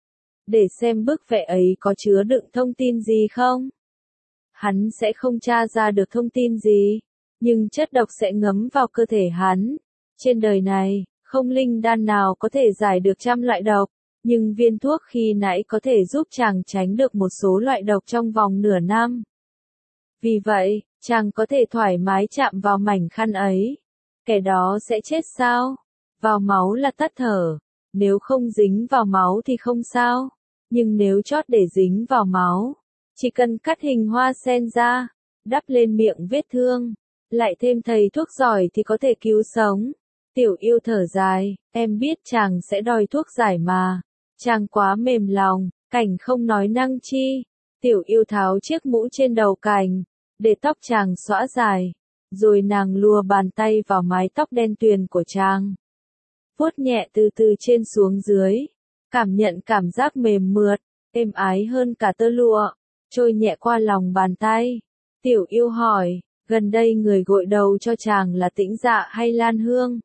Để xem bức vẽ ấy có chứa đựng thông tin gì không? Hắn sẽ không tra ra được thông tin gì, nhưng chất độc sẽ ngấm vào cơ thể hắn. Trên đời này, không linh đan nào có thể giải được trăm loại độc, nhưng viên thuốc khi nãy có thể giúp chàng tránh được một số loại độc trong vòng nửa năm. Vì vậy, chàng có thể thoải mái chạm vào mảnh khăn ấy. Kẻ đó sẽ chết sao? Vào máu là tắt thở. Nếu không dính vào máu thì không sao. Nhưng nếu chót để dính vào máu, chỉ cần cắt hình hoa sen ra, đắp lên miệng vết thương, lại thêm thầy thuốc giỏi thì có thể cứu sống. Tiểu Yêu thở dài, em biết chàng sẽ đòi thuốc giải mà. Chàng quá mềm lòng. Cảnh không nói năng chi. Tiểu Yêu tháo chiếc mũ trên đầu Cảnh, để tóc chàng xõa dài. Rồi nàng lùa bàn tay vào mái tóc đen tuyền của chàng. Vuốt nhẹ từ từ trên xuống dưới. Cảm nhận cảm giác mềm mượt, êm ái hơn cả tơ lụa, trôi nhẹ qua lòng bàn tay. Tiểu Yêu hỏi, gần đây người gội đầu cho chàng là Tĩnh Dạ hay Lan Hương?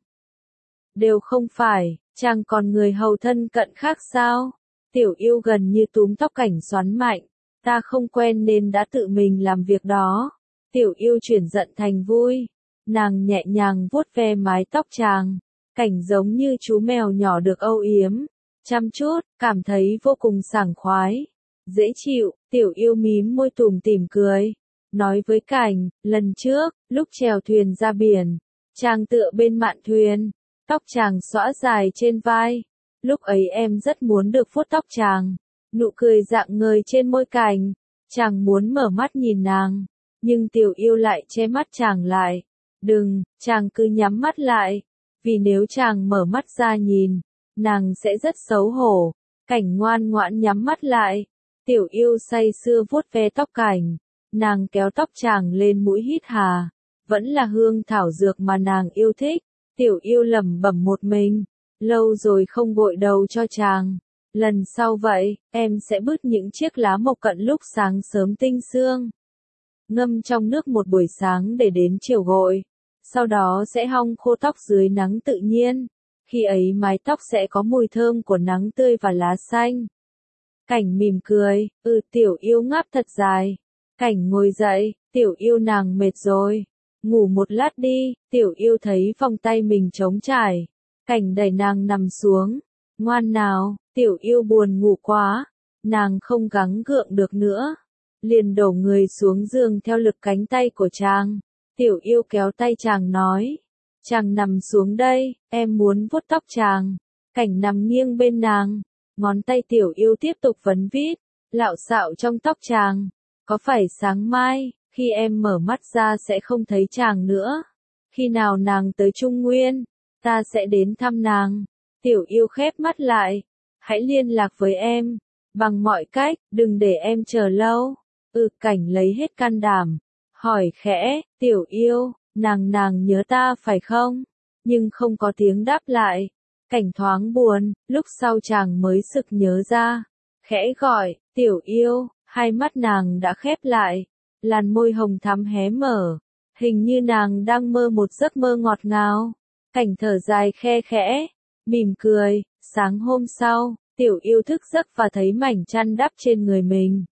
Đều không phải, chàng còn người hầu thân cận khác sao? Tiểu Yêu gần như túm tóc Cảnh xoắn mạnh. Ta không quen nên đã tự mình làm việc đó. Tiểu Yêu chuyển giận thành vui. Nàng nhẹ nhàng vuốt ve mái tóc chàng. Cảnh giống như chú mèo nhỏ được âu yếm, chăm chút, cảm thấy vô cùng sảng khoái, dễ chịu. Tiểu Yêu mím môi tủm tỉm cười, nói với Cảnh, lần trước, lúc chèo thuyền ra biển, chàng tựa bên mạn thuyền, tóc chàng xõa dài trên vai. Lúc ấy em rất muốn được vuốt tóc chàng. Nụ cười rạng ngời trên môi Cảnh. Chàng muốn mở mắt nhìn nàng, nhưng Tiểu Yêu lại che mắt chàng lại. Đừng, chàng cứ nhắm mắt lại, vì nếu chàng mở mắt ra nhìn, nàng sẽ rất xấu hổ. Cảnh ngoan ngoãn nhắm mắt lại. Tiểu Yêu say sưa vuốt ve tóc Cảnh. Nàng kéo tóc chàng lên mũi hít hà. Vẫn là hương thảo dược mà nàng yêu thích. Tiểu Yêu lẩm bẩm một mình. Lâu rồi không gội đầu cho chàng. Lần sau vậy, em sẽ bứt những chiếc lá mộc cận lúc sáng sớm tinh sương. Ngâm trong nước một buổi sáng để đến chiều gội. Sau đó sẽ hong khô tóc dưới nắng tự nhiên. Khi ấy mái tóc sẽ có mùi thơm của nắng tươi và lá xanh. Cảnh mỉm cười, ừ. Tiểu Yêu ngáp thật dài. Cảnh ngồi dậy, Tiểu Yêu nàng mệt rồi. Ngủ một lát đi. Tiểu Yêu thấy vòng tay mình trống trải. Cảnh đẩy nàng nằm xuống. Ngoan nào. Tiểu Yêu buồn ngủ quá. Nàng không gắng gượng được nữa. Liền đổ người xuống giường theo lực cánh tay của chàng. Tiểu Yêu kéo tay chàng nói. Chàng nằm xuống đây, em muốn vuốt tóc chàng. Cảnh nằm nghiêng bên nàng. Ngón tay Tiểu Yêu tiếp tục vấn vít, lạo xạo trong tóc chàng. Có phải sáng mai, khi em mở mắt ra sẽ không thấy chàng nữa? Khi nào nàng tới Trung Nguyên, ta sẽ đến thăm nàng. Tiểu Yêu khép mắt lại. Hãy liên lạc với em. Bằng mọi cách, đừng để em chờ lâu. Ừ. Cảnh lấy hết can đảm. Hỏi khẽ, Tiểu Yêu, nàng nàng nhớ ta phải không? Nhưng không có tiếng đáp lại. Cảnh thoáng buồn, lúc sau chàng mới sực nhớ ra. Khẽ gọi, Tiểu Yêu, hai mắt nàng đã khép lại. Làn môi hồng thắm hé mở. Hình như nàng đang mơ một giấc mơ ngọt ngào. Cảnh thở dài khe khẽ, mỉm cười. Sáng hôm sau, Tiểu Yêu thức giấc và thấy mảnh chăn đắp trên người mình.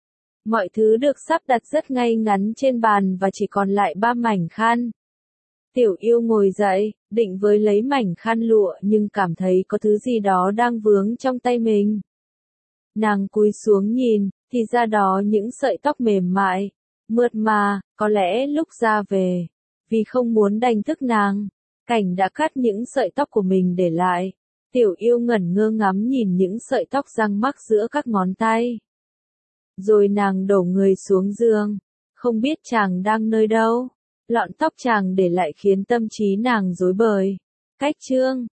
Mọi thứ được sắp đặt rất ngay ngắn trên bàn và chỉ còn lại ba mảnh khăn. Tiểu Yêu ngồi dậy, định với lấy mảnh khăn lụa nhưng cảm thấy có thứ gì đó đang vướng trong tay mình. Nàng cúi xuống nhìn, thì ra đó những sợi tóc mềm mại, mượt mà, có lẽ lúc ra về, vì không muốn đánh thức nàng, Cảnh đã cắt những sợi tóc của mình để lại. Tiểu Yêu ngẩn ngơ ngắm nhìn những sợi tóc răng mắc giữa các ngón tay. Rồi nàng đổ người xuống giường, không biết chàng đang nơi đâu. Lọn tóc chàng để lại khiến tâm trí nàng rối bời. Cách chương